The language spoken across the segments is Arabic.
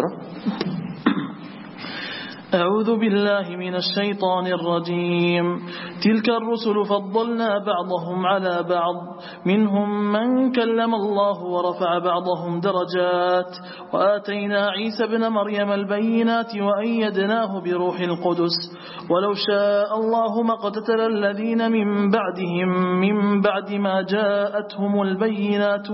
اقرأ. أعوذ بالله من الشيطان الرجيم. تلك الرسل فضلنا بعضهم على بعض منهم من كلم الله ورفع بعضهم درجات وآتينا عيسى ابن مريم البينات وأيدناه بروح القدس ولو شاء الله ما اقتتل الذين من بعدهم من بعد ما جاءتهم البينات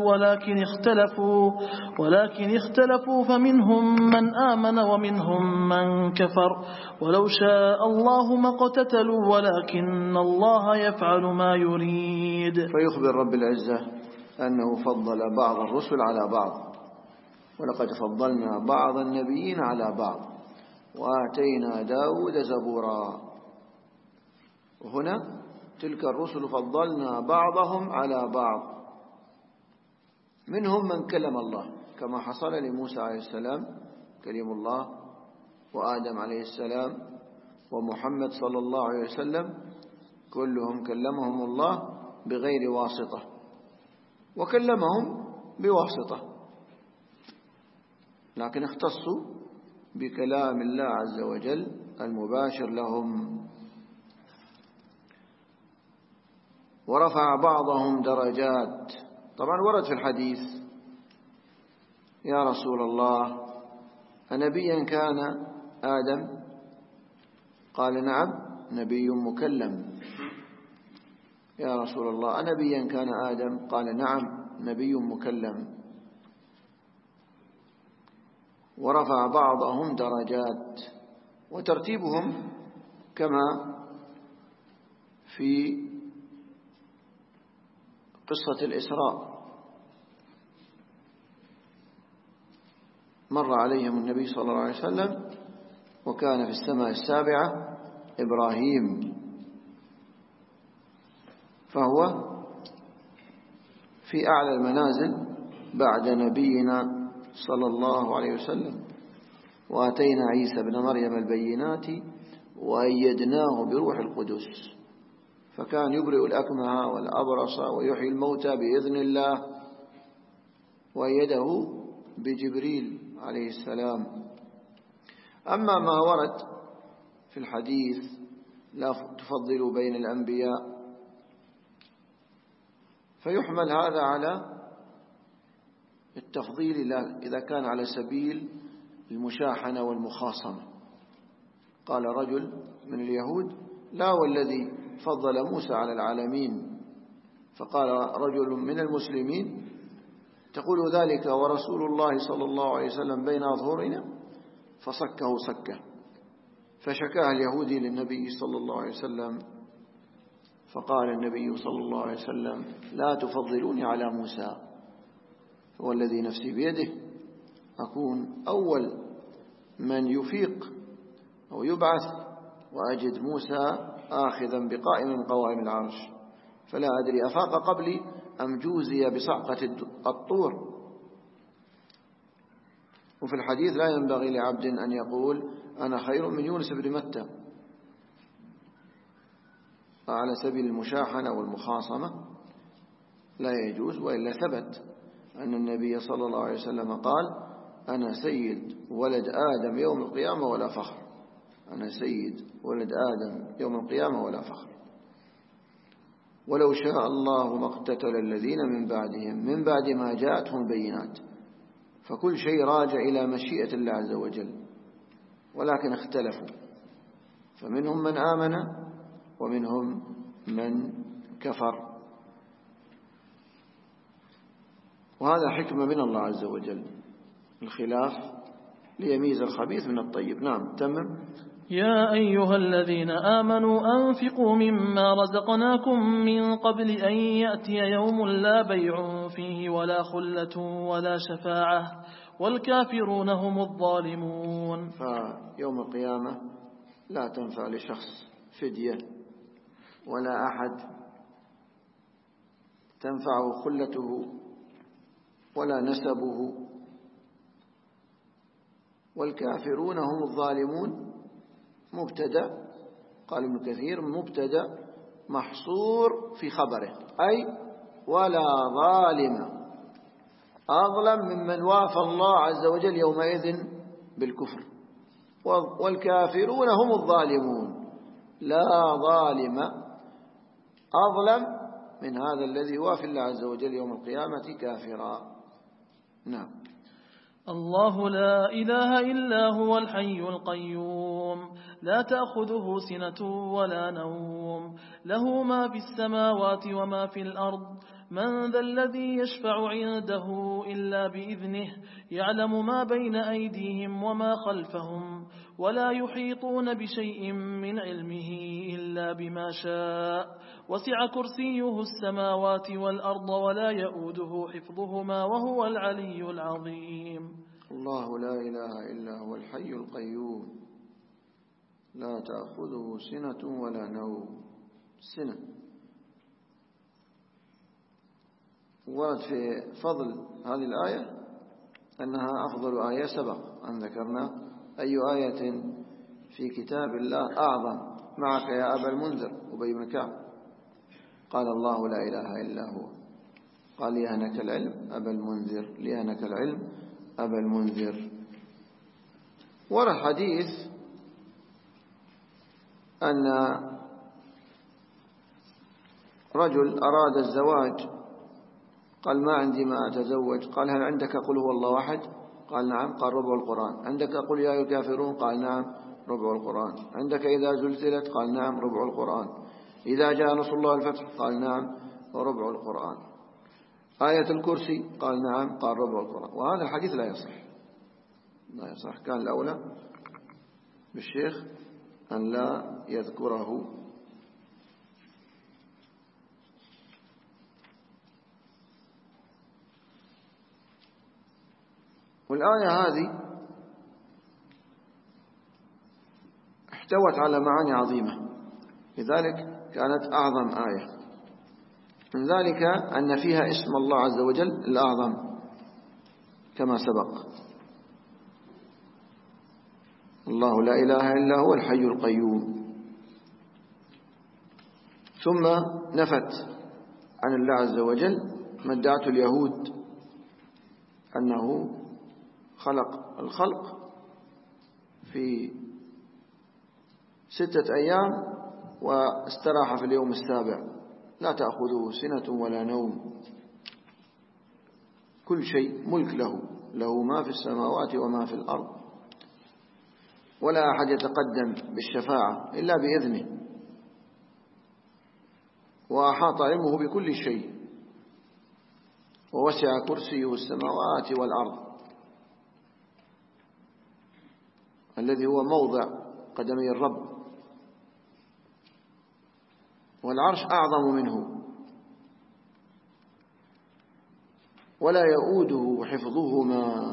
ولكن اختلفوا فمنهم من آمن ومنهم من كفر ولو شاء الله ما اقتتلوا ولكن الله يفعل ما يريد. فيخبر رب العزة أنه فضل بعض الرسل على بعض، ولقد فضلنا بعض النبيين على بعض وآتينا داود زبورا. وهنا تلك الرسل فضلنا بعضهم على بعض منهم من كلم الله، كما حصل لموسى عليه السلام كلم الله، وآدم عليه السلام، ومحمد صلى الله عليه وسلم، كلهم كلمهم الله بغير واسطة، وكلمهم بواسطة، لكن اختصوا بكلام الله عز وجل المباشر لهم. ورفع بعضهم درجات. طبعا ورد في الحديث: يا رسول الله أنبيا كان آدم؟ قال: نعم، نبي مكلم. يا رسول الله أنبيا كان آدم؟ قال: نعم، نبي مكلم. ورفع بعضهم درجات، وترتيبهم كما في قصة الإسراء. مر عليهم النبي صلى الله عليه وسلم وكان في السماء السابعة إبراهيم، فهو في أعلى المنازل بعد نبينا صلى الله عليه وسلم. وآتينا عيسى ابن مريم البينات وأيدناه بروح القدس، فكان يبرئ الأكمه والأبرص ويحيي الموتى بإذن الله، وأيده بجبريل عليه السلام. أما ما ورد في الحديث: لا تفضلوا بين الأنبياء، فيحمل هذا على التفضيل إذا كان على سبيل المشاحنة والمخاصمة. قال رجل من اليهود: لا والذي فضل موسى على العالمين. فقال رجل من المسلمين: تقول ذلك ورسول الله صلى الله عليه وسلم بين أظهرنا؟ فصكه صكه. فشكاه اليهودي للنبي صلى الله عليه وسلم، فقال النبي صلى الله عليه وسلم: لا تفضلوني على موسى، والذي نفسي بيده أكون أول من يفيق أو يبعث وأجد موسى آخذا بقائم من قوائم العرش، فلا أدري أفاق قبلي أم جوزي بصعقة الطور. وفي الحديث: لا ينبغي لعبد أن يقول أنا خير من يونس بن متى، على سبيل المشاحنة والمخاصمة لا يجوز. وإلا ثبت أن النبي صلى الله عليه وسلم قال: أنا سيد ولد آدم يوم القيامة ولا فخر. أنا سيد ولد آدم يوم القيامة ولا فخر. ولو شاء الله ما اقتتل الذين من بعدهم من بعد ما جاءتهم البينات. فكل شيء راجع إلى مشيئة الله عز وجل، ولكن اختلفوا، فمنهم من آمن ومنهم من كفر. وهذا حكمة من الله عز وجل، الخلاف ليميز الخبيث من الطيب. نعم، تمام. يا أيها الذين آمنوا أنفقوا مما رزقناكم من قبل أن يأتي يوم لا بيع فيه ولا خلة ولا شفاعة والكافرون هم الظالمون. فيوم القيامة لا تنفع لشخص فدية ولا أحد تنفعه خلته ولا نسبه، والكافرون هم الظالمون. مبتدأ، قال ابن كثير: مبتدأ محصور في خبره، أي ولا ظالم أظلم ممن وافى الله عز وجل يومئذ بالكفر، والكافرون هم الظالمون، لا ظالم أظلم من هذا الذي هو في الله عز وجل يوم القيامة كافرا. نعم. الله لا إله إلا هو الحي القيوم لا تأخذه سنة ولا نوم له ما في السماوات وما في الأرض من ذا الذي يشفع عنده إلا بإذنه يعلم ما بين أيديهم وما خلفهم ولا يحيطون بشيء من علمه إلا بما شاء وسع كرسيه السماوات والأرض ولا يؤوده حفظهما وهو العلي العظيم. الله لا إله إلا هو الحي القيوم لا تأخذه سنة ولا نوم. سنة ورد في فضل هذه الآية أنها أفضل آية سبق أن ذكرنا. أي آية في كتاب الله أعظم معك يا أبا المنذر أبي بن كعب؟ قال الله لا إله إلا هو. قال ليهنك العلم أبا المنذر، ليهنك العلم أبا المنذر. ورد حديث أن رجل أراد الزواج، قال ما عندي ما أتزوج. قال هل عندك قل هو الله أحد؟ قال نعم. قال ربع القرآن. عندك قل يا أيها الكافرون؟ قال نعم ربع القرآن. عندك إذا زلزلت؟ قال نعم ربع القرآن. إذا جاء نصر الله الفتح؟ قال نعم وربع القرآن. آية الكرسي؟ قال نعم. قال ربع القرآن. وهذا الحديث لا يصح، لا يصح. كان الأولى بالشيخ أن لا يذكره. والآية هذه احتوت على معاني عظيمة، لذلك كانت أعظم آية. من ذلك أن فيها اسم الله عز وجل الأعظم كما سبق، الله لا إله إلا هو الحي القيوم. ثم نفت عن الله عز وجل ما ادعته اليهود أنه خلق الخلق في 6 أيام واستراح في اليوم السابع، لا تأخذه سنة ولا نوم، كل شيء ملك له، له ما في السماوات وما في الأرض، ولا أحد يتقدم بالشفاعة إلا بإذنه، وأحاط علمه بكل شيء، ووسع كرسيه السماوات والأرض الذي هو موضع قدمي الرب، والعرش أعظم منه، ولا يؤوده حفظهما.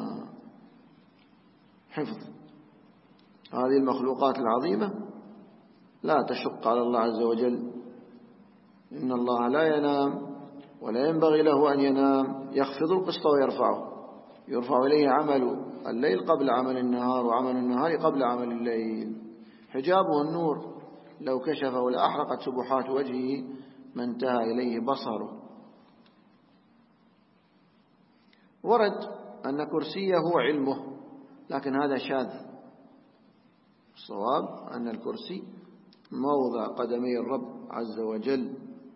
حفظ هذه المخلوقات العظيمة لا تشق على الله عز وجل. إن الله لا ينام ولا ينبغي له أن ينام، يخفض القسط ويرفعه، يرفع إليه عمل الليل قبل عمل النهار، وعمل النهار قبل عمل الليل. حجابه النور، لو كشفه لأحرقت سبحات وجهه ما انتهى إليه بصره. ورد أن كرسيه هو علمه، لكن هذا شاذ. الصواب أن الكرسي موضع قدمي الرب عز وجل.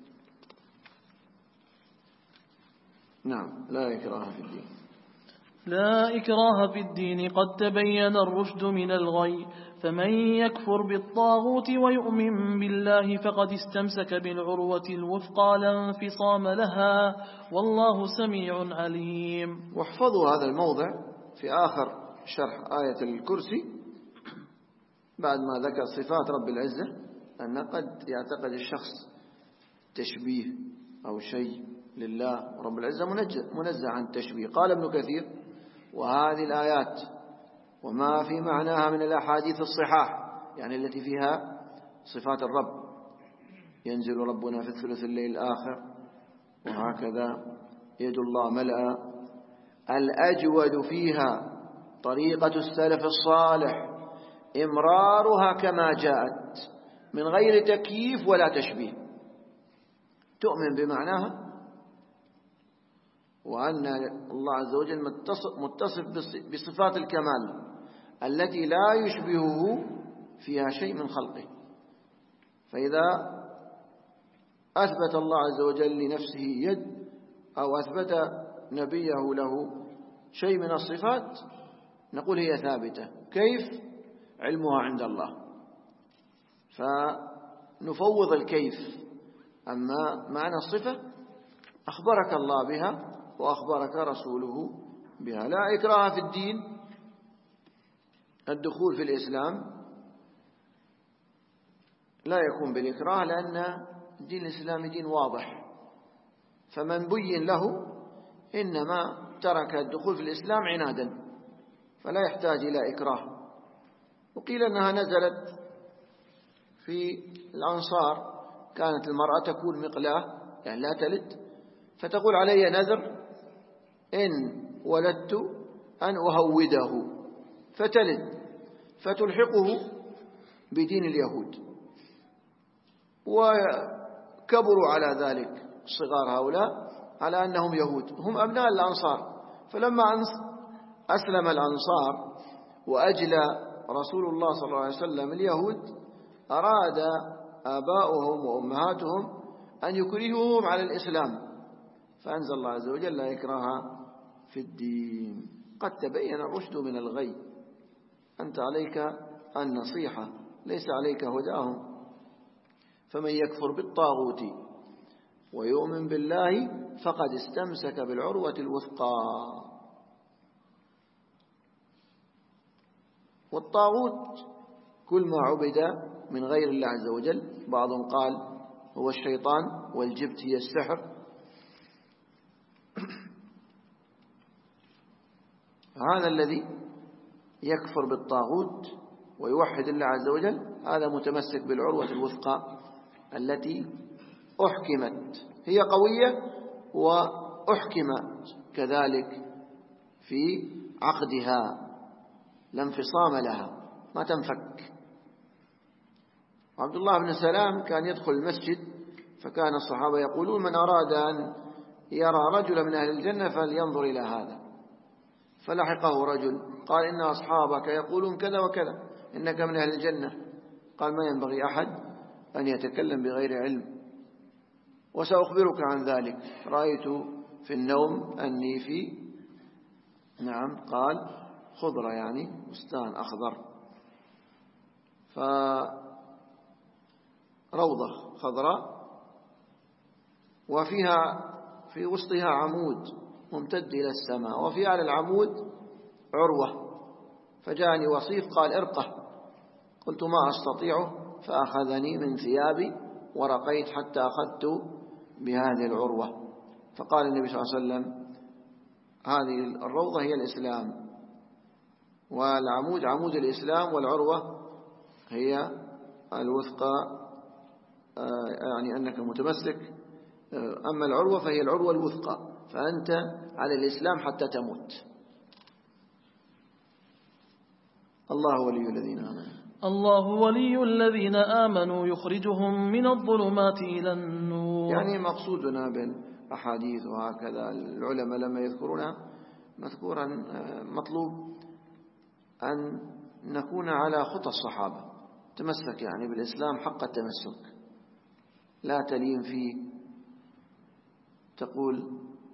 نعم. لا إكراه في الدين. لا إكراه في الدين قد تبين الرشد من الغي فمن يكفر بالطاغوت ويؤمن بالله فقد استمسك بالعروة الوثقى لا انفصام لها والله سميع عليم. واحفظوا هذا الموضع في آخر شرح آية الكرسي بعد ما ذكر صفات رب العزة، أن قد يعتقد الشخص تشبيه أو شيء لله، رب العزة منزه عن التشبيه. قال ابن كثير: وهذه الآيات وما في معناها من الأحاديث الصحاح، يعني التي فيها صفات الرب، ينزل ربنا في الثلث الليل الآخر، وهكذا يد الله ملأ، الأجود فيها طريقة السلف الصالح إمرارها كما جاءت من غير تكييف ولا تشبيه، تؤمن بمعناها، وأن الله عز وجل متصف بصفات الكمال التي لا يشبهه فيها شيء من خلقه. فإذا أثبت الله عز وجل لنفسه يد أو أثبت نبيه له شيء من الصفات نقول هي ثابتة. كيف؟ علمها عند الله، فنفوض الكيف. أما معنى الصفة أخبرك الله بها وأخبرك رسوله بها. لا إكراه في الدين، الدخول في الإسلام لا يكون بالإكراه، لأن الدين الإسلامي دين واضح، فمن بين له إنما ترك الدخول في الإسلام عنادا، فلا يحتاج إلى إكراه. وقيل أنها نزلت في الأنصار، كانت المرأة تكون مقلاة يعني لا تلد، فتقول علي نذر إن ولدت أن أهوده فتلد، فتلحقه بدين اليهود، وكبروا على ذلك صغار هؤلاء على أنهم يهود، هم أبناء الأنصار. فلما أسلم الأنصار وأجلى رسول الله صلى الله عليه وسلم اليهود، أراد آباؤهم وأمهاتهم أن يكرهوهم على الإسلام، فأنزل الله عز وجل لا إكراه في الدين، قد تبين الرشد من الغي، أنت عليك النصيحة ليس عليك هداهم. فمن يكفر بالطاغوت ويؤمن بالله فقد استمسك بالعروة الوثقى. والطاغوت كل ما عبد من غير الله عز وجل، بعضهم قال هو الشيطان، والجبت هي السحر. هذا الذي يكفر بالطاغوت ويوحد الله عز وجل هذا متمسك بالعروة الوثقى التي أحكمت، هي قوية وأحكمت كذلك في عقدها، لا انفصام لها، ما تنفك. عبد الله بن سلام كان يدخل المسجد، فكان الصحابة يقولون من أراد أن يرى رجلا من أهل الجنة فلينظر إلى هذا. فلحقه رجل قال إن أصحابك يقولون كذا وكذا، إنك من أهل الجنة. قال ما ينبغي أحد أن يتكلم بغير علم، وسأخبرك عن ذلك. رأيت في النوم أني في قال خضرة، يعني بستان أخضر، روضة خضراء وفيها في وسطها عمود ممتد إلى السماء، وفي على العمود عروة، فجاءني وصيف قال ارقه، قلت ما أستطيعه، فأخذني من ثيابي ورقيت حتى أخذت بهذه العروة. فقال النبي صلى الله عليه وسلم هذه الروضة هي الإسلام، والعمود عمود الإسلام، والعروة هي الوثقى، يعني أنك متمسك. أما العروة فهي العروة الوثقى، فأنت على الإسلام حتى تموت. الله ولي الذين آمنوا. الله ولي الذين آمنوا يخرجهم من الظلمات إلى النور. يعني مقصودنا بالأحاديث وهكذا العلماء لما يذكرونها مذكورا مطلوب أن نكون على خطى الصحابة، تمسك يعني بالإسلام حق التمسك، لا تلين فيه، تقول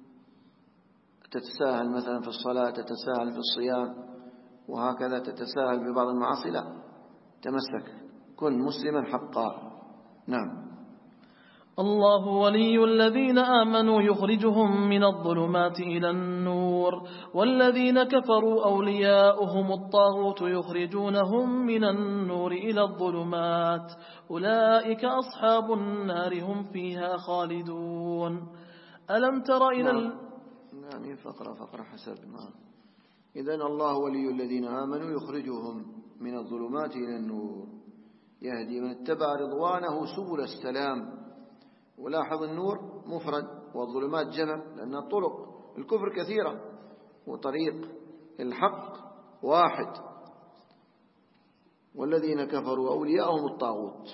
تتساهل مثلا في الصلاة، تتساهل في الصيام وهكذا، تتساهل ببعض المعاصي، لا، تمسك، كن مسلما حقا. نعم. الله ولي الذين آمنوا يخرجهم من الظلمات إلى النور، والذين كفروا أولياؤهم الطاغوت يخرجونهم من النور إلى الظلمات، أولئك أصحاب النار هم فيها خالدون. ألم تر إلى يعني فقرة حسب ما. إذن الله ولي الذين آمنوا يخرجهم من الظلمات إلى النور، يهدي من اتبع رضوانه سبل السلام. ولاحظ النور مفرد والظلمات جمع، لأن طرق الكفر كثيرة وطريق الحق واحد. والذين كفروا أولياءهم الطاغوت،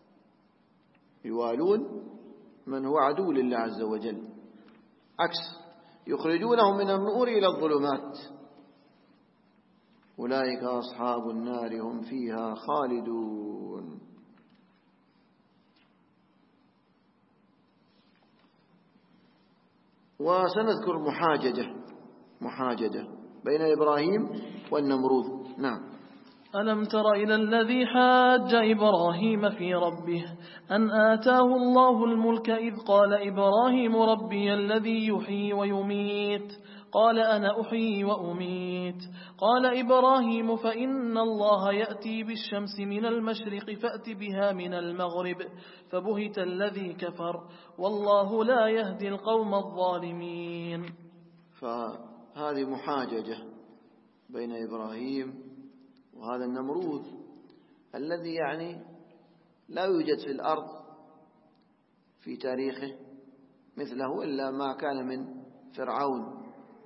يوالون من هو عدو لله عز وجل، عكس يخرجونهم من النور إلى الظلمات. أولئك أصحاب النار هم فيها خالدون. وسنذكر محاججة بين إبراهيم والنمرود. نعم. ألم تر إلى الذي حاج إبراهيم في ربه أن آتاه الله الملك إذ قال إبراهيم ربي الذي يحيي ويميت قال أنا أحيي وأميت قال إبراهيم فإن الله يأتي بالشمس من المشرق فأت بها من المغرب فبهت الذي كفر والله لا يهدي القوم الظالمين. فهذه محاججة بين إبراهيم وهذا النمرود الذي يعني لا يوجد في الأرض في تاريخه مثله إلا ما كان من فرعون.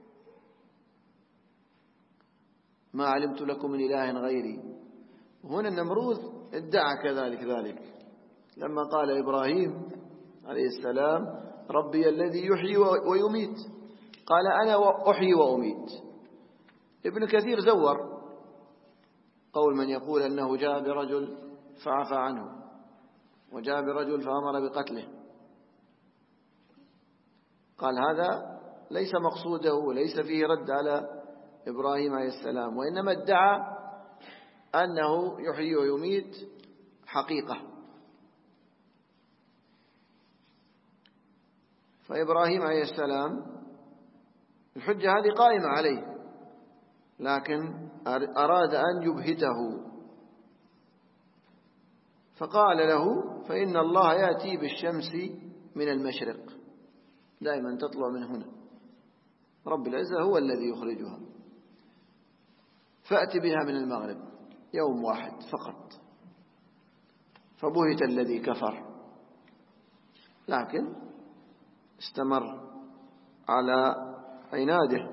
ما علمت لكم من إله غيري. وهنا النمرود ادعى كذلك ذلك لما قال إبراهيم عليه السلام ربي الذي يحيي ويميت قال أنا أحيي وأميت. ابن كثير زور قول من يقول أنه جاء برجل فعفى عنه وجاء برجل فأمر بقتله. قال هذا ليس مقصوده وليس فيه رد على إبراهيم عليه السلام، وإنما ادعى أنه يحيي ويميت حقيقة. فإبراهيم عليه السلام الحجة هذه قائمة عليه، لكن أراد أن يبهته فقال له فإن الله يأتي بالشمس من المشرق، دائما تطلع من هنا، رب العزة هو الذي يخرجها، فأت بها من المغرب، يوم واحد فقط. فبهت الذي كفر، لكن استمر على عناده.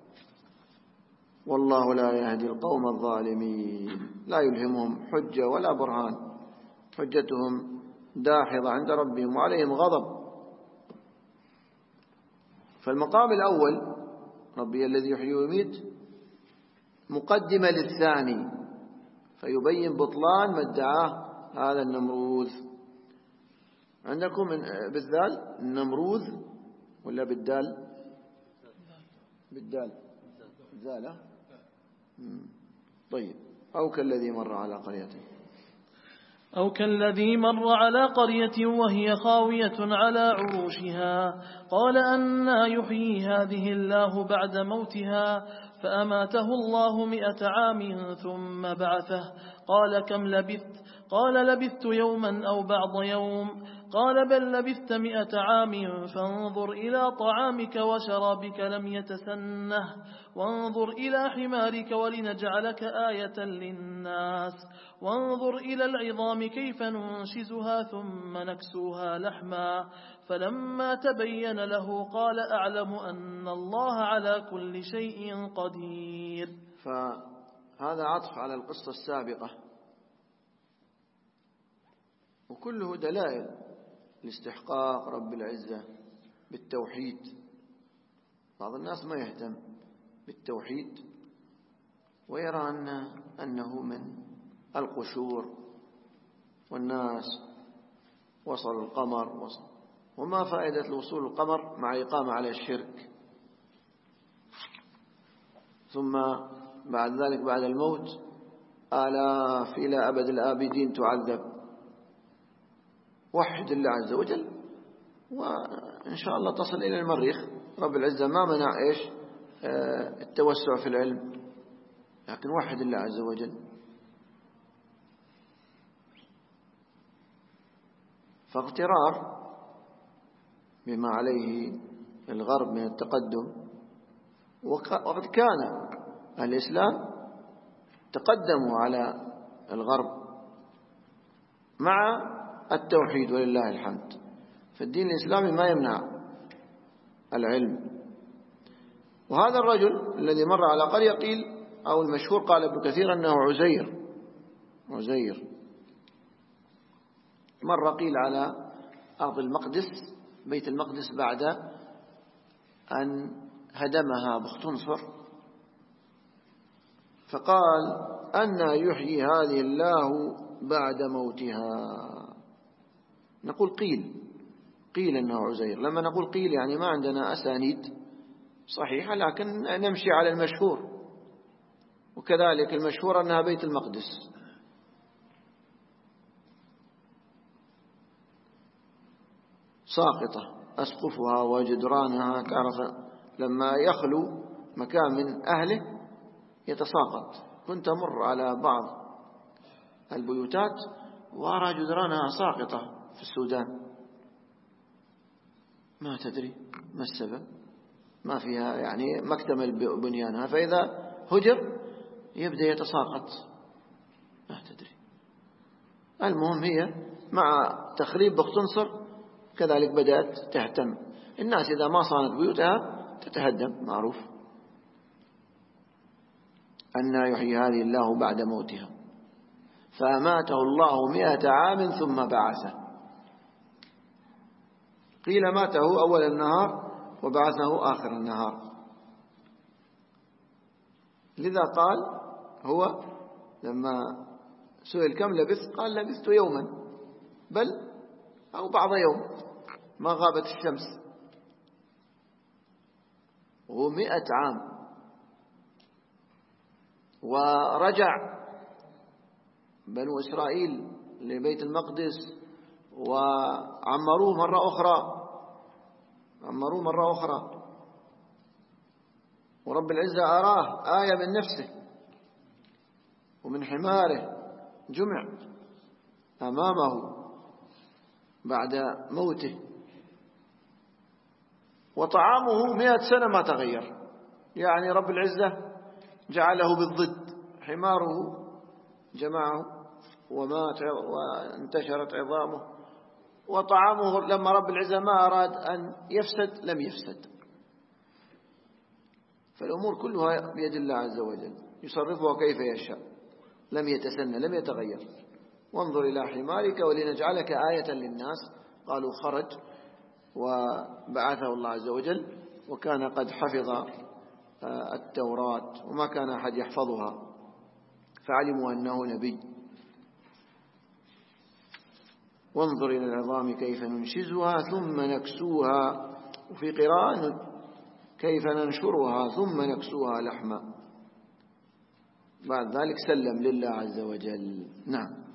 والله لا يهدي القوم الظالمين. لا يلهمهم حجة ولا برهان، حجتهم داحضة عند ربهم وعليهم غضب. فالمقام الأول ربي الذي يحيي ويميت مقدمة للثاني، فيبين بطلان ما ادعاه هذا النمروذ. عندكم بالذال النمروذ ولا بالدال؟ بالدال زالة. طيب. أو كالذي مر على قرية وهي خاوية على عروشها قال أنى يحيي هذه الله بعد موتها فأماته الله 100 عام ثم بعثه قال كم لبثت؟ قال لبثت يوما أو بعض يوم. قال بل لبثت 100 عام فانظر إلى طعامك وشرابك لم يتسنه وانظر إلى حمارك ولنجعلك آية للناس وانظر إلى العظام كيف ننشزها ثم نكسوها لحما فلما تبين له قال أعلم أن الله على كل شيء قدير. فهذا عطف على القصة السابقة، وكله دلائل لاستحقاق رب العزة بالتوحيد. بعض الناس ما يهتم بالتوحيد ويرى أنه من القشور، والناس وصل القمر وما فائدة وصول القمر مع إقامة على الشرك، ثم بعد ذلك بعد الموت آلاف إلى أبد الآبدين تعذب. وحد الله عز وجل وإن شاء الله تصل إلى المريخ. رب العزة ما منع التوسع في العلم، لكن وحد الله عز وجل. فاغترار بما عليه الغرب من التقدم، وقد كان الإسلام تقدموا على الغرب مع التوحيد ولله الحمد. فالدين الإسلامي ما يمنع العلم. وهذا الرجل الذي مر على قرية قيل أو المشهور قال ابن كثير أنه عزير مر قيل على أرض المقدس، بيت المقدس، بعد أن هدمها بختنصر فقال أن يحيي هذه الله بعد موتها. نقول قيل أنه عزير. لما نقول قيل يعني ما عندنا أسانيد صحيحة، لكن نمشي على المشهور، وكذلك المشهور أنها بيت المقدس. ساقطة أسقفها وجدرانها، تعرف لما يخلو مكان من أهله يتساقط. كنت أمر على بعض البيوتات وأرى جدرانها ساقطة في السودان، ما تدري ما السبب، ما فيها يعني مكتمل بنيانها، فإذا هجر يبدأ يتساقط، ما تدري. المهم هي مع تخريب بختنصر كذلك بدأت تهتم. الناس إذا ما صانت بيوتها تتهدم، معروف. أن يحيي هذه الله بعد موتها، فأماته الله 100 عام ثم بعثه. قيل ماته أول النهار وبعثه آخر النهار. لذا قال هو لما سئل كم لبثت قال لبثت يوما بل أو بعض يوم ما غابت الشمس، وهو 100 عام. ورجع بنو إسرائيل لبيت المقدس وعمروه مرة أخرى، ورب العزة أراه آية من نفسه ومن حماره جمع أمامه بعد موته، وطعامه 100 سنة ما تغير. يعني رب العزة جعله بالضد، حماره جمعه ومات وانتشرت عظامه، وطعامه لما رب العزة ما أراد أن يفسد لم يفسد. فالأمور كلها بيد الله عز وجل يصرفها كيف يشاء، لم يتسنى لم يتغير. وانظر إلى حمارك ولنجعلك آية للناس. قالوا خرج وبعثه الله عز وجل، وكان قد حفظ التوراة وما كان أحد يحفظها، فعلموا أنه نبي. وانظر إلى العظام كيف ننشزها ثم نكسوها، وفي قراءة كيف ننشرها ثم نكسوها لحما. بعد ذلك سلم لله عز وجل. نعم.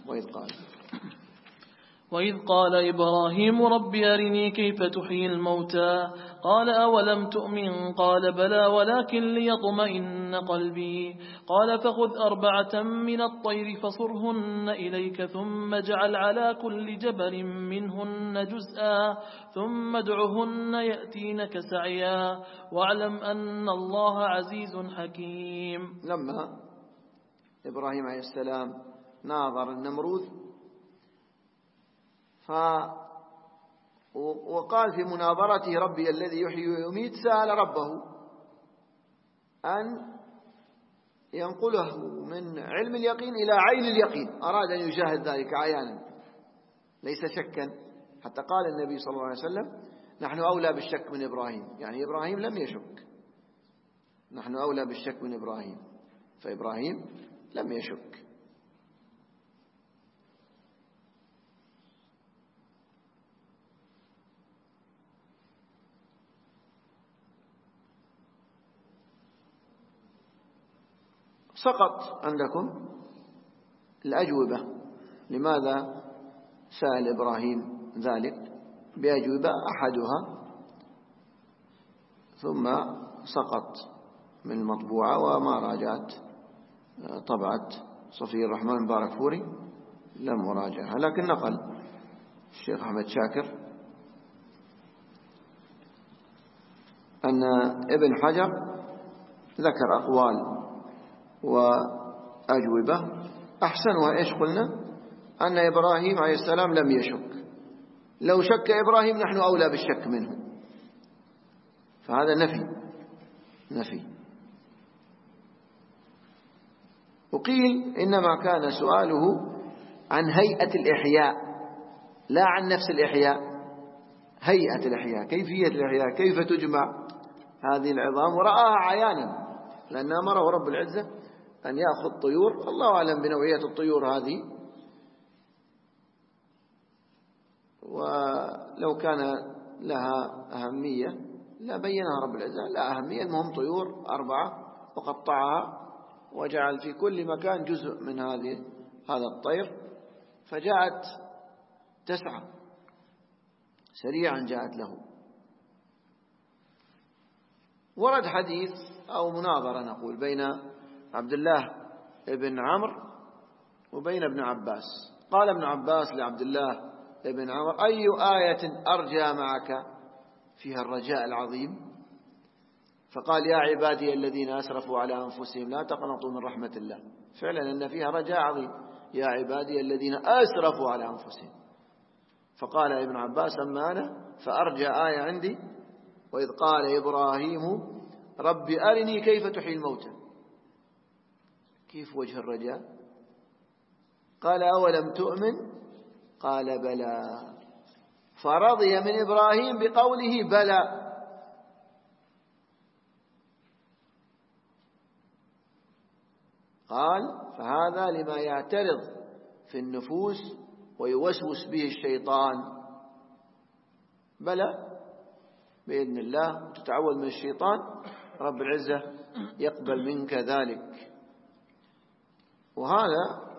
وإذ قال إبراهيم رب أرني كيف تحيي الموتى قال أولم تؤمن قال بلى ولكن ليطمئن قلبي قال فخذ 4 من الطير فصرهن إليك ثم اجعل على كل جبل منهن جزءا ثم ادعهن يأتينك سعيا واعلم أن الله عزيز حكيم. لما إبراهيم عليه السلام ناظر النمرود وقال في مناظرته ربي الذي يحيي ويميت، سأل ربه أن ينقله من علم اليقين إلى عين اليقين، أراد أن يشاهد ذلك عيانا ليس شكا. حتى قال النبي صلى الله عليه وسلم نحن أولى بالشك من إبراهيم، يعني إبراهيم لم يشك، نحن أولى بالشك من إبراهيم، فإبراهيم لم يشك. سقط عندكم الأجوبة لماذا سأل إبراهيم ذلك بأجوبة، أحدها ثم سقط من المطبوعة وما راجعت طبعة صفي الرحمن مبارك فوري، لم أراجعها، لكن نقل الشيخ أحمد شاكر أن ابن حجر ذكر أقوال وأجوبة، أحسنها إيش قلنا؟ أن إبراهيم عليه السلام لم يشك، لو شك إبراهيم نحن أولى بالشك منه، فهذا نفي. وقيل إنما كان سؤاله عن هيئة الإحياء لا عن نفس الإحياء، هيئة الإحياء، كيفية الإحياء، كيف تجمع هذه العظام، ورآها عيانا لأن أمره رب العزة أن يأخذ طيور، الله أعلم بنوعية الطيور هذه، ولو كان لها أهمية لا بينها رب العزة، لا أهمية، المهم طيور 4 وقطعها وجعل في كل مكان جزء من هذا الطير، فجاءت تسعى سريعا، جاءت له. ورد حديث أو مناظرة نقول بين عبد الله بن عمرو وبين ابن عباس. قال ابن عباس لعبد الله بن عمرو: أي آية أرجى معك فيها الرجاء العظيم؟ فقال: يا عبادي الذين أسرفوا على أنفسهم لا تقنطوا من رحمة الله. فعلا أن فيها رجاء عظيم، يا عبادي الذين أسرفوا على أنفسهم. فقال ابن عباس: أما أنا فأرجى آية عندي وإذ قال إبراهيم رب أرني كيف تحيي الموتى. كيف وجه الرجاء؟ قال: أولم تؤمن؟ قال: بلى. فرضي من إبراهيم بقوله بلى. قال: فهذا لما يعترض في النفوس ويوسوس به الشيطان. بلى بإذن الله، تتعوذ من الشيطان، رب العزة يقبل منك ذلك. وهذا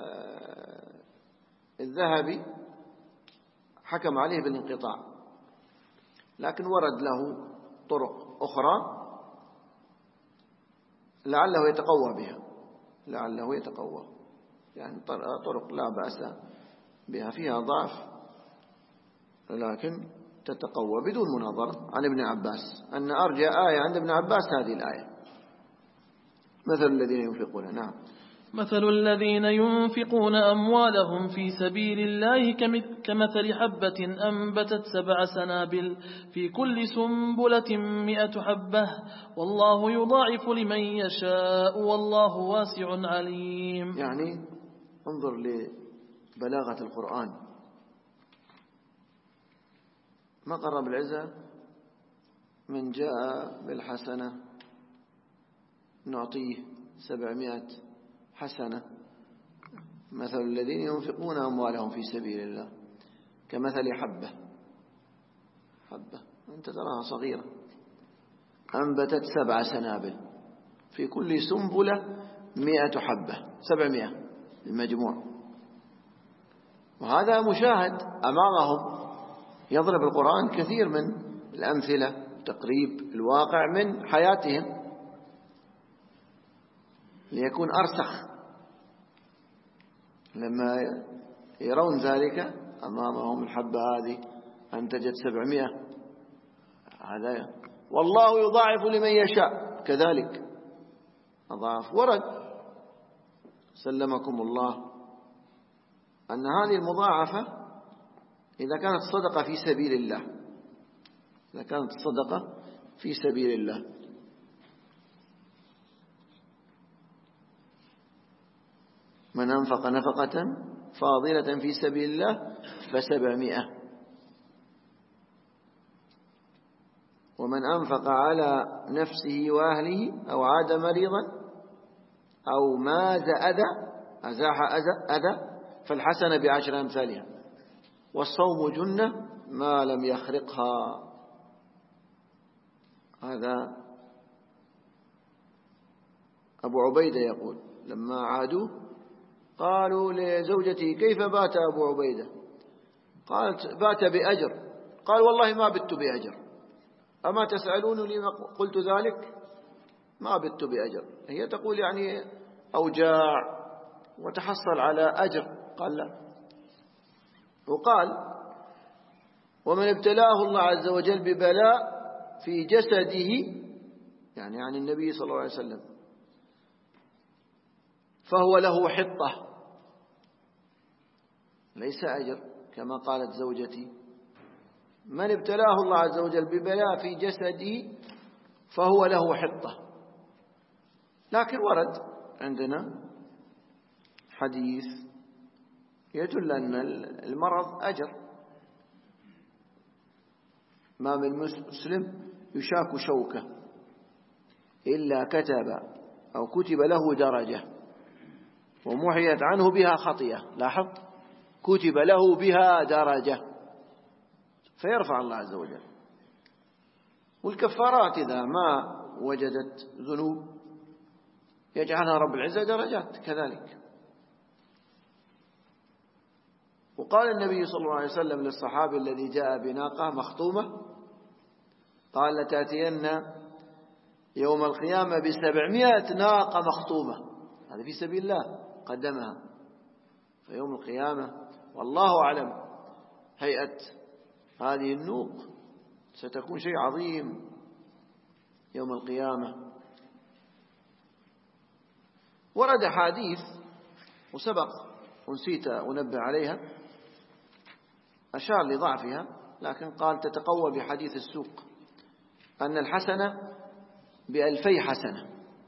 الذهبي حكم عليه بالانقطاع، لكن ورد له طرق أخرى لعله يتقوى بها، لعله يتقوى، يعني طرق لا بأس بها، فيها ضعف لكن تتقوى بدون مناظرة. عن ابن عباس أن أرجى آية عند ابن عباس هذه الآية: مثل الذين ينفقون. نعم. مثل الذين ينفقون أموالهم في سبيل الله كمثل حبة أنبتت 7 سنابل في كل سنبلة 100 حبة والله يضاعف لمن يشاء والله واسع عليم. يعني انظر لبلاغة القرآن، ما قرب العزة من جاء بالحسنة نعطيه 700 حسنة. مثل الذين ينفقون أموالهم في سبيل الله كمثل حبة أنت تراها صغيرة أنبتت 7 سنابل في كل سنبلة 100 حبة، 700 المجموع. وهذا مشاهد أمامهم، يضرب القرآن كثير من الأمثلة تقريب الواقع من حياتهم ليكون أرسخ لما يرون ذلك أمامهم. الحبة هذه أنتجت 700، هذا والله يضاعف لمن يشاء كذلك أضعاف. ورد سلمكم الله أن هذه المضاعفة إذا كانت صدقة في سبيل الله، إذا كانت صدقة في سبيل الله. من أنفق نفقة فاضلة في سبيل الله ف700، ومن أنفق على نفسه وأهله أو عاد مريضا أو ماز أذى أزاح أذى فالحسنة ب10 أمثالها، والصوم جنة ما لم يخرقها. هذا أبو عبيدة يقول لما عادوه قالوا لزوجته: كيف بات أبو عبيدة؟ قالت: بات بأجر. قال: والله ما بت بأجر. أما تسألونني لما قلت ذلك؟ ما بت بأجر. هي تقول يعني أوجاع وتحصل على أجر. قال: لا. وقال: ومن ابتلاه الله عز وجل ببلاء في جسده، يعني عن النبي صلى الله عليه وسلم، فهو له حطة، ليس أجر كما قالت زوجتي. من ابتلاه الله عز وجل ببلاء في جسده فهو له حطة. لكن ورد عندنا حديث يدل أن المرض أجر. ما من مسلم يشاك شوكة إلا كتب أو كتب له درجة ومحيت عنه بها خطيئة. لاحظ، كتب له بها درجة، فيرفع الله عز وجل. والكفارات إذا ما وجدت ذنوب يجعلها رب العزة درجات كذلك. وقال النبي صلى الله عليه وسلم للصحابي الذي جاء بناقة مخطومة، قال: لتأتين يوم القيامة ب700 ناقة مخطومة. هذا في سبيل الله قدمها. فيوم القيامة والله أعلم هيئة هذه النوق ستكون شيء عظيم يوم القيامة. ورد حديث وسبق ونسيت أنبه عليها، أشار لضعفها، لكن قال تتقوى بحديث السوق أن الحسنة ب2000 حسنة،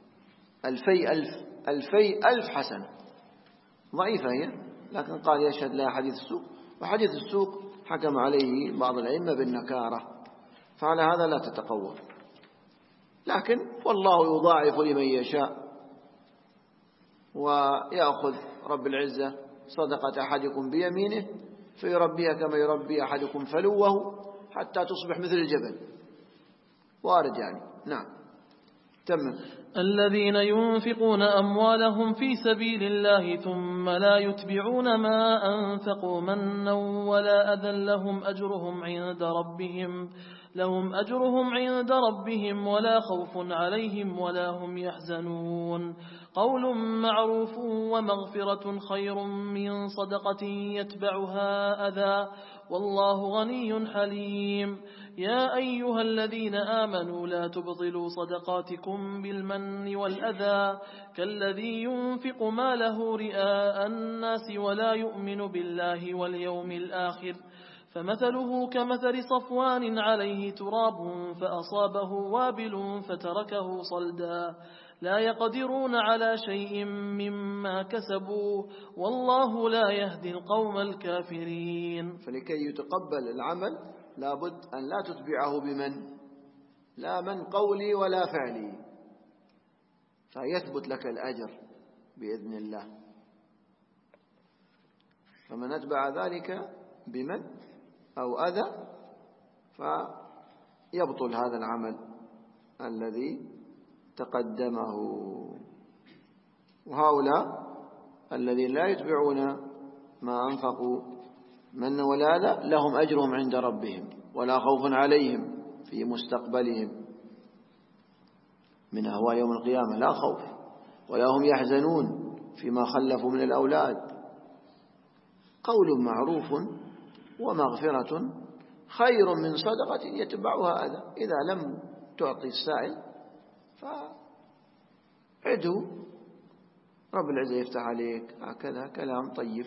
2000 حسنة. ضعيفة هي، لكن قال يشهد لها حديث السوق، وحديث السوق حكم عليه بعض الأئمة بالنكارة، فعلى هذا لا تتقوى. لكن والله يضاعف لمن يشاء، ويأخذ رب العزة صدقة أحدكم بيمينه فيربيها كما يربي أحدكم فلوه حتى تصبح مثل الجبل. وارد يعني. نعم، تمام. الذين ينفقون أموالهم في سبيل الله ثم لا يتبعون ما أنفقوا منا ولا أذى لهم أجرهم عند ربهم ولا خوف عليهم ولا هم يحزنون. قول معروف ومغفرة خير من صدقة يتبعها أذى والله غني حليم. يا أيها الذين آمنوا لا تبطلوا صدقاتكم بالمن والأذى كالذي ينفق ماله رئاء الناس ولا يؤمن بالله واليوم الآخر فمثله كمثل صفوان عليه تراب فأصابه وابل فتركه صلدا لا يقدرون على شيء مما كسبوا والله لا يهدي القوم الكافرين. فلكي يتقبل العمل لابد أن لا تتبعه بمن، لا من قولي ولا فعلي، فيثبت لك الأجر بإذن الله. فمن أتبع ذلك بمن أو أذى فيبطل هذا العمل الذي تقدمه. وهؤلاء الذين لا يتبعون ما أنفقوا من ولا أذى لهم أجرهم عند ربهم ولا خوف عليهم في مستقبلهم من أهوال يوم القيامة، لا خوف ولا هم يحزنون فيما خلفوا من الأولاد. قول معروف ومغفرة خير من صدقة يتبعها أذى. إذا لم تعطي السائل فعده، رب العزة يفتح عليك، هكذا كلام طيب.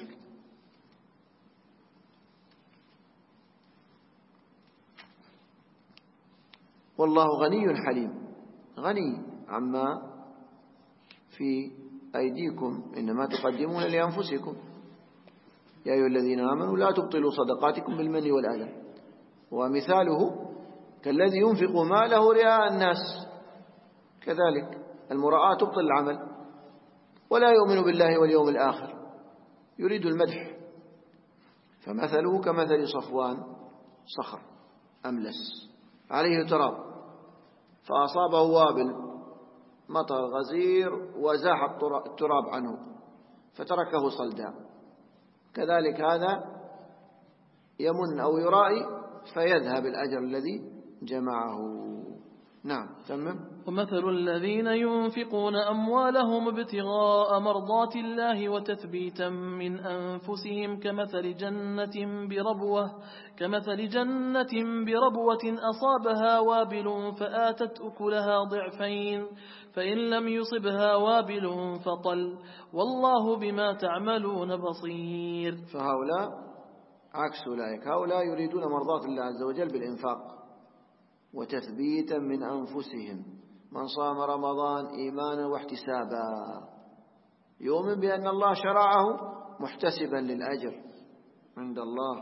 والله غني حليم، غني عما في أيديكم إنما تقدمون لأنفسكم. يا أيها الذين آمنوا لا تبطلوا صدقاتكم بالمن والأذى. ومثاله كالذي ينفق ماله رئاء الناس، كذلك المراءة تبطل العمل، ولا يؤمن بالله واليوم الآخر، يريد المدح. فمثله كمثل صفوان صخر أملس عليه تراب فأصابه وابل مطر غزير وزاح التراب عنه فتركه صلدا. كذلك هذا يمن أو يرائي فيذهب الأجر الذي جمعه. نعم، تمام. ومثل الذين ينفقون أموالهم ابتغاء مرضات الله وتثبيتا من أنفسهم كمثل جنة بربوة أصابها وابل فآتت أكلها ضعفين فإن لم يصبها وابل فطل والله بما تعملون بصير. فهؤلاء عكس أولئك، هؤلاء يريدون مرضات الله عز وجل بالإنفاق وتثبيتا من أنفسهم. من صام رمضان إيمانا واحتسابا يؤمن بأن الله شرعه محتسبا للأجر عند الله.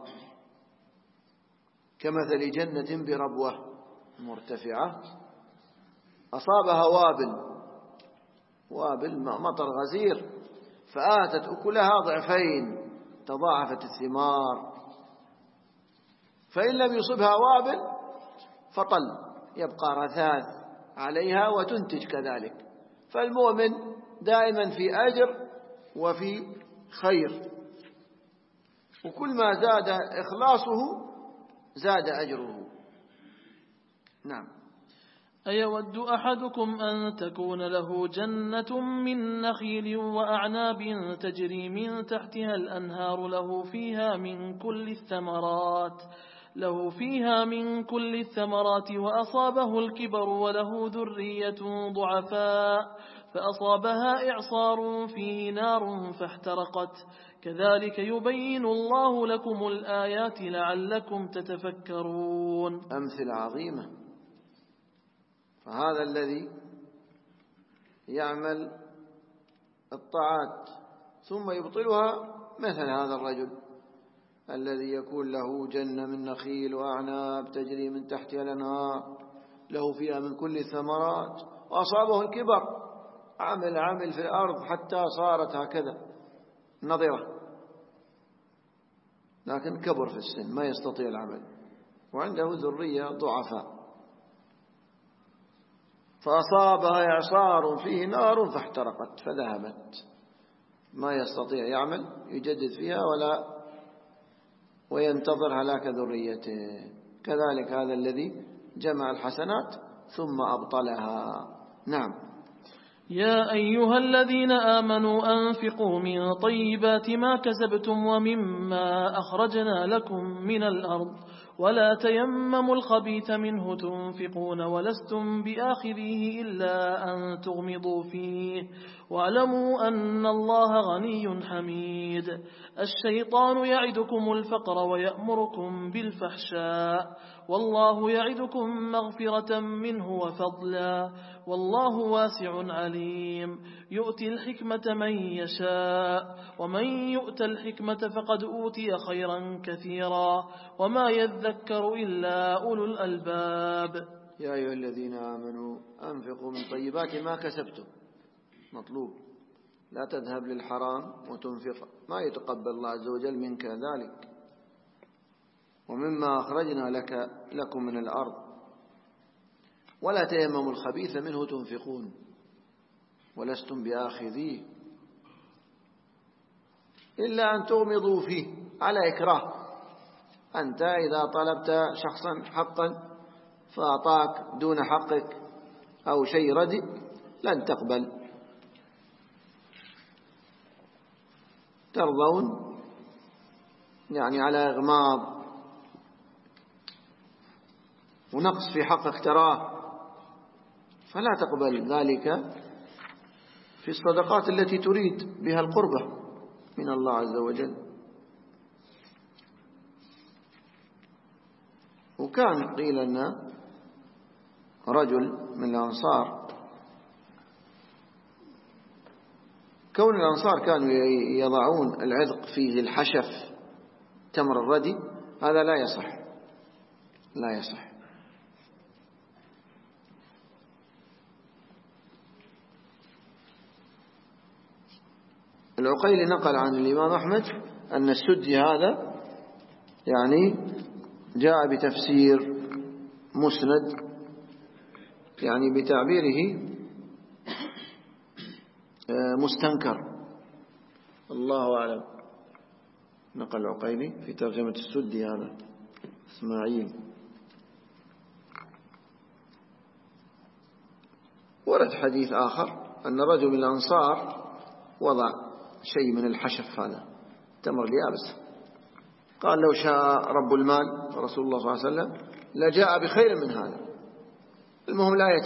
كمثل جنة بربوة مرتفعة أصابها وابل وابل مطر غزير، فآتت أكلها ضعفين، تضاعفت الثمار. فإن لم يصبها وابل فطل، يبقى رثاث عليها وتنتج كذلك. فالمؤمن دائما في أجر وفي خير، وكل ما زاد إخلاصه زاد أجره. نعم. أيود أحدكم أن تكون له جنة من نخيل وأعناب تجري من تحتها الأنهار له فيها من كل الثمرات وأصابه الكبر وله ذرية ضعفاء فأصابها إعصار فيه نار فاحترقت كذلك يبين الله لكم الآيات لعلكم تتفكرون. أمثلة عظيمة. فهذا الذي يعمل الطاعات ثم يبطلها مثل هذا الرجل الذي يكون له جنة من نخيل وأعناب تجري من تحتها الأنهار، له فيها من كل الثمرات، وأصابه الكبر، عمل في الأرض حتى صارت هكذا نضرة، لكن كبر في السن ما يستطيع العمل، وعنده ذرية ضعفاء، فأصابها إعصار فيه نار فاحترقت فذهبت، ما يستطيع يعمل يجدد فيها وينتظر هلاك ذريته. كذلك هذا الذي جمع الحسنات ثم أبطلها. نعم. يا أيها الذين آمنوا أنفقوا من طيبات ما كسبتم ومما أخرجنا لكم من الأرض ولا تيمموا الخبيث منه تنفقون ولستم بآخذيه إلا أن تغمضوا فيه واعلموا أن الله غني حميد. الشيطان يعدكم الفقر ويأمركم بالفحشاء والله يعدكم مغفرة منه وفضلا والله واسع عليم. يؤتي الحكمة من يشاء ومن يؤت الحكمة فقد أوتي خيرا كثيرا وما يذكر إلا أولو الألباب. يا أيها الذين آمنوا أنفقوا من طيبات ما كسبتم، مطلوب لا تذهب للحرام وتنفق، ما يتقبل الله عز وجل منك ذلك. ومما أخرجنا لكم من الأرض ولا تيمموا الخبيث منه تنفقون ولستم بآخذيه إلا أن تغمضوا فيه على إكراه. أنت إذا طلبت شخصا حقا فأعطاك دون حقك أو شيء ردي لن تقبل، ترضون يعني على إغماض ونقص في حقك تراه، فلا تقبل ذلك في الصدقات التي تريد بها القربة من الله عز وجل. وكان قيل أن رجل من الأنصار، كون الأنصار كانوا يضعون العذق فيه الحشف تمر الردي، هذا لا يصح. العقيلي نقل عن الإمام أحمد أن السدي هذا يعني جاء بتفسير مسند، يعني بتعبيره مستنكر، الله أعلم. نقل العقيلي في ترجمة السدي هذا إسماعيل. ورد حديث آخر أن رجل من الأنصار وضع شيء من الحشف هذا تمر اليابس، قال لو شاء رب المال رسول الله صلى الله عليه وسلم لجاء بخير من هذا. المهم لا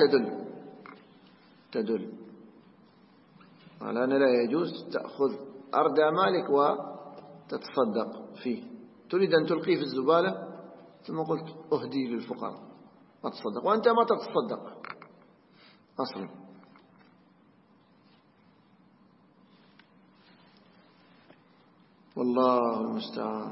تدل على أن لا يجوز تأخذ أردى مالك وتتصدق فيه. تريد أن تلقيه في الزبالة ثم قلت أهدي للفقراء ما تصدق، وأنت ما تتصدق أصلا. والله المستعان.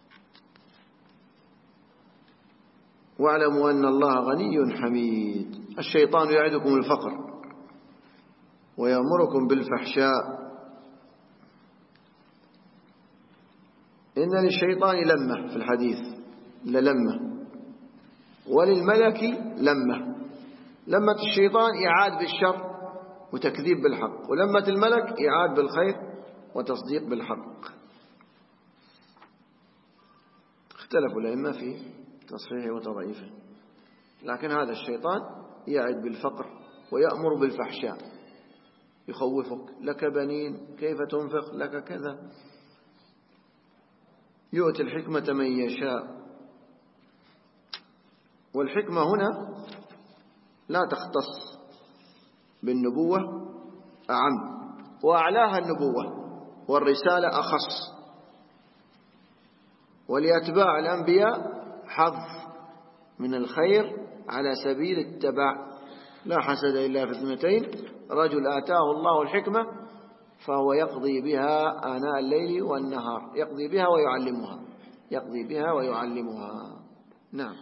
واعلموا أن الله غني حميد. الشيطان يعدكم الفقر ويأمركم بالفحشاء. إن للشيطان لمة في الحديث للمة، وللملك لمة. لمة الشيطان إعاد بالشر وتكذيب بالحق، ولمة الملك إعاد بالخير وتصديق بالحق. اختلفوا الأئمة في تصحيحه وتضعيفه، لكن هذا الشيطان يعد بالفقر ويأمر بالفحشاء، يخوفك، لك بنين كيف تنفق، لك كذا. يؤتي الحكمة من يشاء، والحكمة هنا لا تختص بالنبوة، أعم وأعلاها النبوة، والرسالة أخص. ولأتباع الأنبياء حظ من الخير على سبيل التبع. لا حسد إلا في اثنتين: رجل آتاه الله الحكمة فهو يقضي بها آناء الليل والنهار، يقضي بها ويعلمها، يقضي بها ويعلمها. نعم.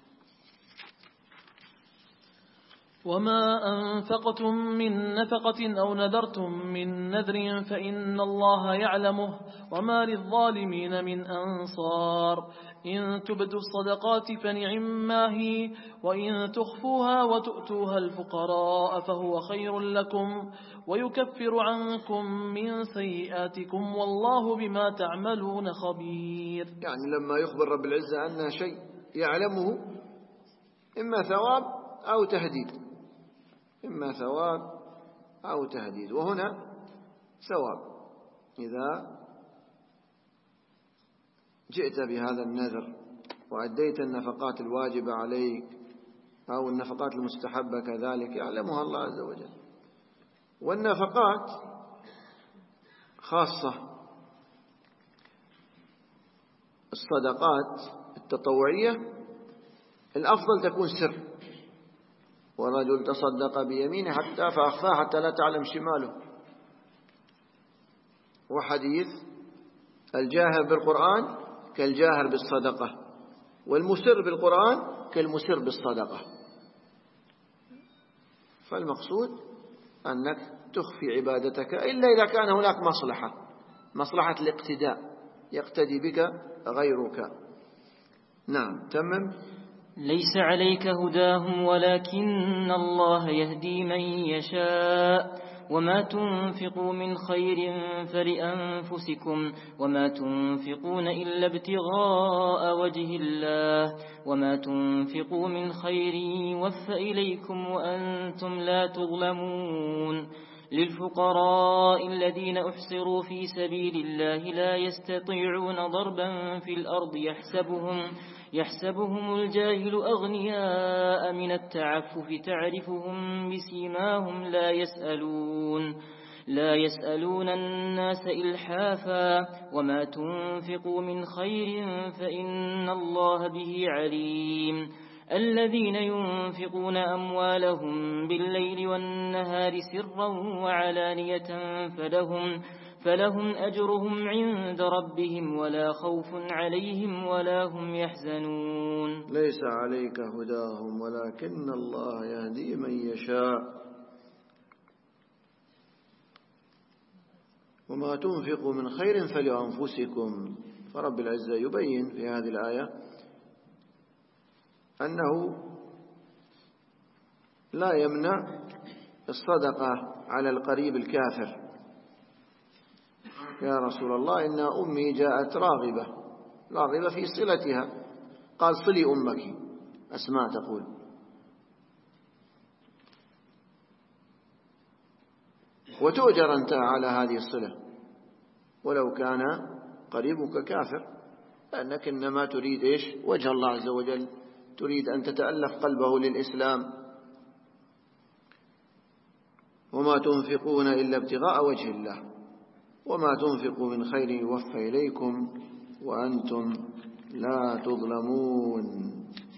وما أنفقتم من نفقة أو نذرتم من نذر فإن الله يعلمه وما للظالمين من أنصار. إن تبدوا الصدقات فنعما هي، وإن تخفوها وتؤتوها الفقراء فهو خير لكم ويكفر عنكم من سيئاتكم والله بما تعملون خبير. يعني لما يخبر رب العزة أن شيء يعلمه، إما ثواب أو تهديد، إما ثواب أو تهديد، وهنا ثواب. إذا جئت بهذا النذر وأديت النفقات الواجبة عليك أو النفقات المستحبة كذلك يعلمها الله عز وجل. والنفقات خاصة الصدقات التطوعية الأفضل تكون سر، ورجل تصدق بيمينه حتى فأخفاه حتى لا تعلم شماله. وحديث الجاهر بالقرآن كالجاهر بالصدقة، والمسر بالقرآن كالمسر بالصدقة. فالمقصود أنك تخفي عبادتك إلا إذا كان هناك مصلحة الاقتداء، يقتدي بك غيرك. نعم. تمم. ليس عليك هداهم ولكن الله يهدي من يشاء وما تنفقوا من خير فلأنفسكم وما تنفقون إلا ابتغاء وجه الله وما تنفقوا من خير يوفى إليكم وأنتم لا تظلمون. للفقراء الذين أحصروا في سبيل الله لا يستطيعون ضربا في الأرض يحسبهم الجاهل أغنياء من التعفف تعرفهم بسيماهم لا يسألون الناس إلحافا وما تنفقوا من خير فإن الله به عليم. الذين ينفقون أموالهم بالليل والنهار سرا وعلانية فلهم أجرهم عند ربهم ولا خوف عليهم ولا هم يحزنون. ليس عليك هداهم ولكن الله يهدي من يشاء وما تنفقوا من خير فلأنفسكم. فرب العزة يبين في هذه الآية أنه لا يمنع الصدقة على القريب الكافر. يا رسول الله إن أمي جاءت راغبة في صلتها، قال صلي أمك، أسماء تقول. وتؤجر أنت على هذه الصلة ولو كان قريبك كافر، لأنك إنما تريد إيش؟ وجه الله عز وجل، تريد أن تتألف قلبه للإسلام. وما تنفقون إلا ابتغاء وجه الله وما تنفقوا من خير يوفى إليكم وأنتم لا تظلمون.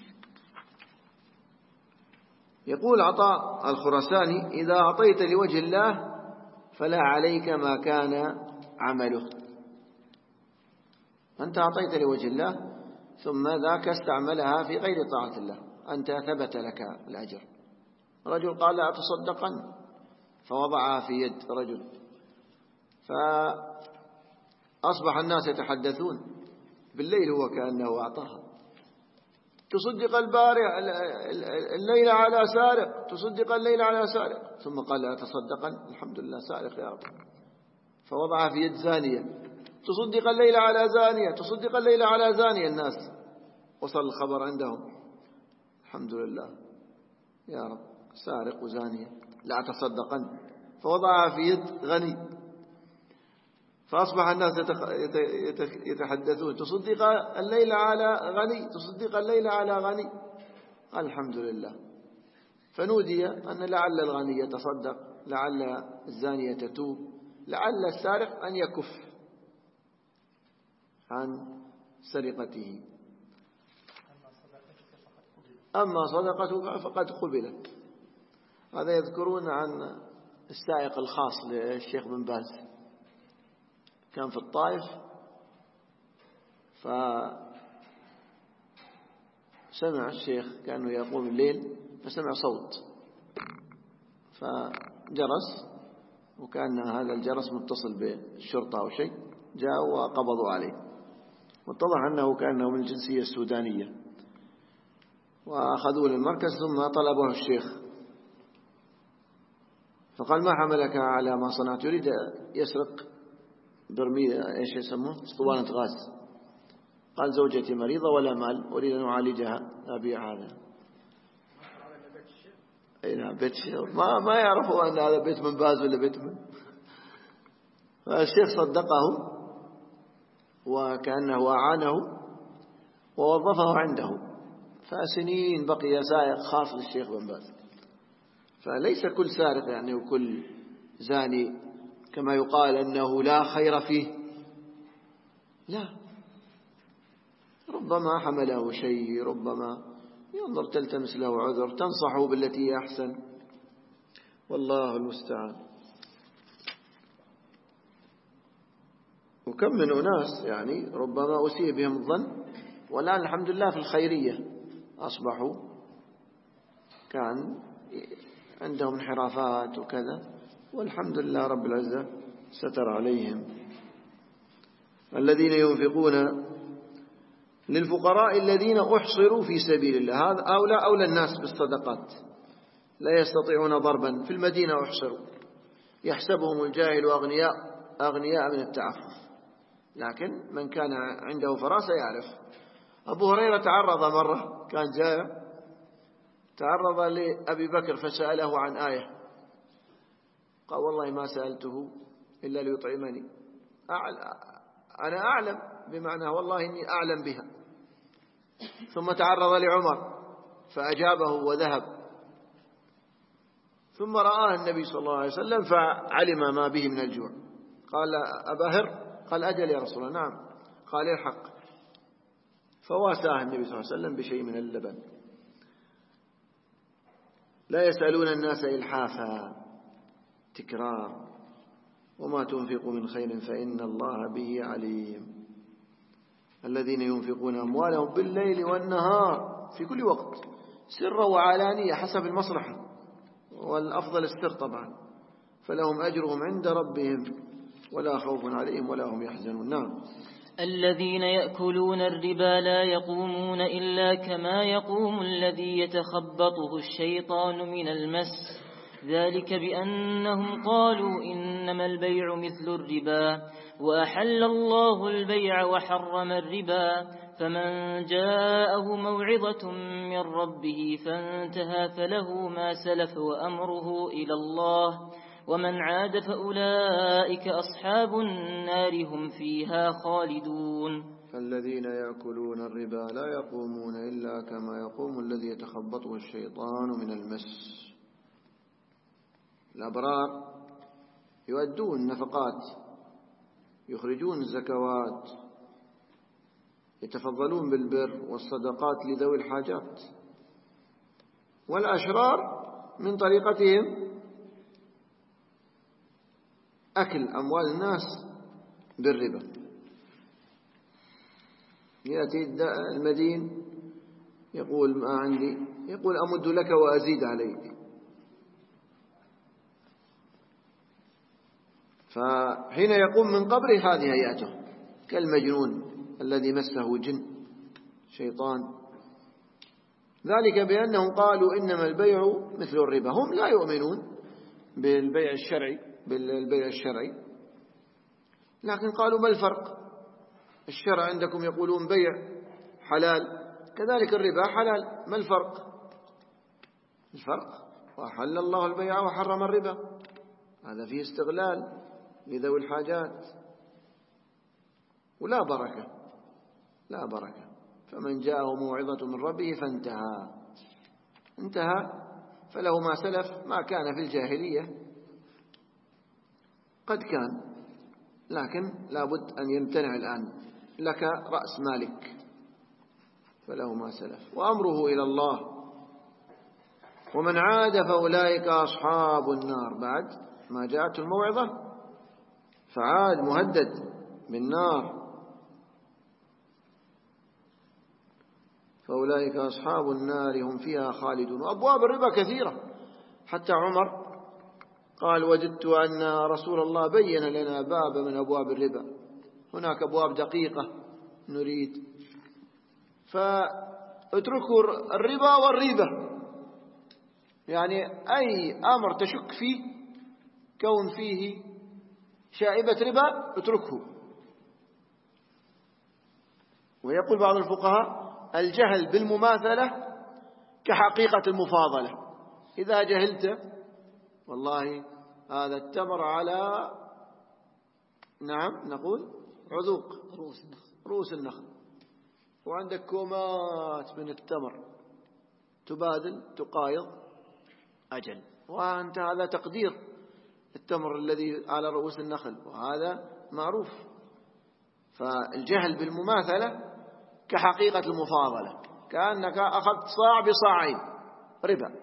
يقول عطاء الخراساني: إذا أعطيت لوجه الله فلا عليك ما كان عمله. أنت أعطيت لوجه الله ثم ذاك استعملها في غير طاعة الله، أنت ثبت لك الأجر. رجل قال لا أتصدقن، فوضعها في يد رجل، فأصبح الناس يتحدثون بالليل هو كأنه أعطاها. تصدق البارع الليل على سارق، تصدق الليل على سارق، ثم قال لا أتصدقن، الحمد لله سارق يا رب، فوضعها في يد زانية. تصدق الليل على زانية، تصدق الليل على زانية. الناس وصل الخبر عندهم، الحمد لله يا رب سارق وزانية، لا أتصدقن، فوضعها في يد غني، فأصبح الناس يتحدثون تصدق الليل على غني، تصدق الليل على غني، قال الحمد لله. فنودي أن لعل الغني يتصدق، لعل الزانية تتوب، لعل السارق أن يكف عن سرقته. أما صدقته فقد قبلت. هذا يذكرون عن السائق الخاص للشيخ بن باز، كان في الطائف، فسمع الشيخ كأنه يقوم الليل، فسمع صوت فجرس، وكان هذا الجرس متصل بالشرطة أو شيء، جاءوا وقبضوا عليه، واتضح أنه كأنه من الجنسية السودانية، وأخذوه للمركز. ثم طلبه الشيخ فقال ما حملك على ما صنعت؟ يريد يسرق برميل ايش يسموه، اسطوانة غاز. قال زوجتي مريضة ولا مال، أريد أن أعالجها، أبيع هذا. أي نعم بيت الشيخ، ما يعرفوا أن هذا بيت من باز ولا بيت من. فالشيخ صدقه وكأنه أعانه ووظفه عنده، فسنين بقي سائق خاص للشيخ بن باز. فليس كل سارق يعني وكل زاني كما يقال أنه لا خير فيه، لا، ربما حمله شيء، ربما ينظر تلتمس له عذر، تنصحه بالتي هي أحسن، والله المستعان. وكم من أناس يعني ربما أسيء بهم الظن، والآن الحمد لله في الخيرية أصبحوا، كان عندهم انحرافات وكذا، والحمد لله رب العزة ستر عليهم. الذين ينفقون للفقراء الذين أحصروا في سبيل الله، هذا أولى الناس بالصدقات، لا يستطيعون ضربا، في المدينة أحصروا، يحسبهم الجاهل أغنياء من التعفف، لكن من كان عنده فراسة يعرف. أبو هريرة تعرض مرة، كان جاء تعرض لأبي بكر فسأله عن آية، قال والله ما سألته إلا ليطعمني، أنا أعلم، بمعنى والله إني أعلم بها. ثم تعرض لعمر فأجابه وذهب، ثم رآه النبي صلى الله عليه وسلم فعلم ما به من الجوع، قال أبا هر، قال أجل يا رسول الله، نعم، قال الحق، فواساه النبي صلى الله عليه وسلم بشيء من اللبن. لا يسألون الناس إلحافا، تكرار، وما تنفقوا من خير فإن الله به عليم. الذين ينفقون أموالهم بالليل والنهار في كل وقت سرا وعلانية حسب المصلحة، والأفضل السر طبعا، فلهم أجرهم عند ربهم ولا خوف عليهم ولا هم يحزنون. نعم. الذين يأكلون الربا لا يقومون إلا كما يقوم الذي يتخبطه الشيطان من المس، ذلك بأنهم قالوا إنما البيع مثل الربا وأحل الله البيع وحرم الربا، فمن جاءه موعظة من ربه فانتهى فله ما سلف وأمره إلى الله، ومن عاد فأولئك أصحاب النار هم فيها خالدون. فالذين يأكلون الربا لا يقومون إلا كما يقوم الذي يتخبطه الشيطان من المس. الأبرار يؤدون النفقات، يخرجون الزكوات، يتفضلون بالبر والصدقات لذوي الحاجات، والأشرار من طريقتهم أكل أموال الناس بالربا. يأتي المدين يقول ما عندي، يقول أمد لك وأزيد عليك، فحين يقوم من قبره هذه هيئته كالمجنون الذي مسه جن شيطان. ذلك بأنهم قالوا إنما البيع مثل الربا. هم لا يؤمنون بالبيع الشرعي، لكن قالوا ما الفرق؟ الشرع عندكم يقولون بيع حلال، كذلك الربا حلال، ما الفرق؟ الفرق وأحل الله البيع وحرم الربا. هذا فيه استغلال لذوي الحاجات ولا بركة، لا بركة. فمن جاءه موعظة من ربه انتهى فله ما سلف. ما كان في الجاهلية قد كان، لكن لابد أن يمتنع الآن. لك رأس مالك فله ما سلف وأمره إلى الله. ومن عاد فأولئك أصحاب النار. بعد ما جاءت الموعظة فعاد مهدد بالنار. فأولئك أصحاب النار هم فيها خالدون. وأبواب الربا كثيرة، حتى عمر قال وجدت أن رسول الله بين لنا باب من أبواب الربا، هناك أبواب دقيقة نريد، فاتركوا الربا والريبة، يعني أي أمر تشك فيه كون فيه شائبة ربا اتركه. ويقول بعض الفقهاء الجهل بالمماثلة كحقيقة المفاضلة. إذا جهلت والله هذا التمر على نقول عذوق رؤوس النخل، وعندك كومات من التمر تبادل تقايض أجل، وأنت هذا تقدير التمر الذي على رؤوس النخل، وهذا معروف. فالجهل بالمماثلة كحقيقة المفاضلة، كأنك أخذت صاع بصاعين ربا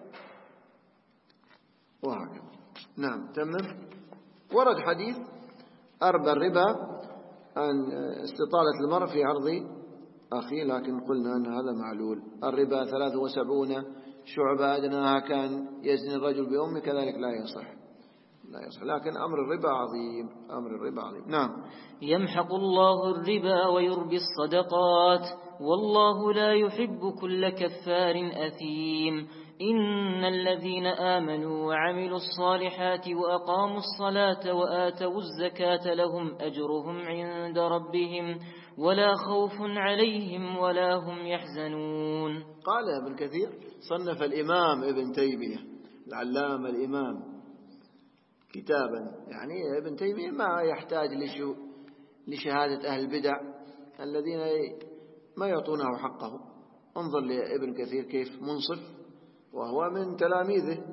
وهكذا. نعم تمام. ورد حديث أربى الربا عن استطالة المرء في عرض أخي، لكن قلنا أن هذا معلول. الربا 73 شعبة أدناها كان يزني الرجل بأمه، كذلك لا يصح، لكن أمر الربا عظيم. نعم. يمحق الله الربا ويربي الصدقات والله لا يحب كل كفار أثيم. إن الذين آمنوا وعملوا الصالحات وأقاموا الصلاة وآتوا الزكاة لهم أجرهم عند ربهم ولا خوف عليهم ولا هم يحزنون. قال ابن كثير صنف الإمام ابن تيمية العلامة الإمام كتابا، يعني ابن تيمية ما يحتاج لشهادة أهل البدع الذين ما يعطونه حقه. انظر لابن كثير كيف منصف وهو من تلاميذه.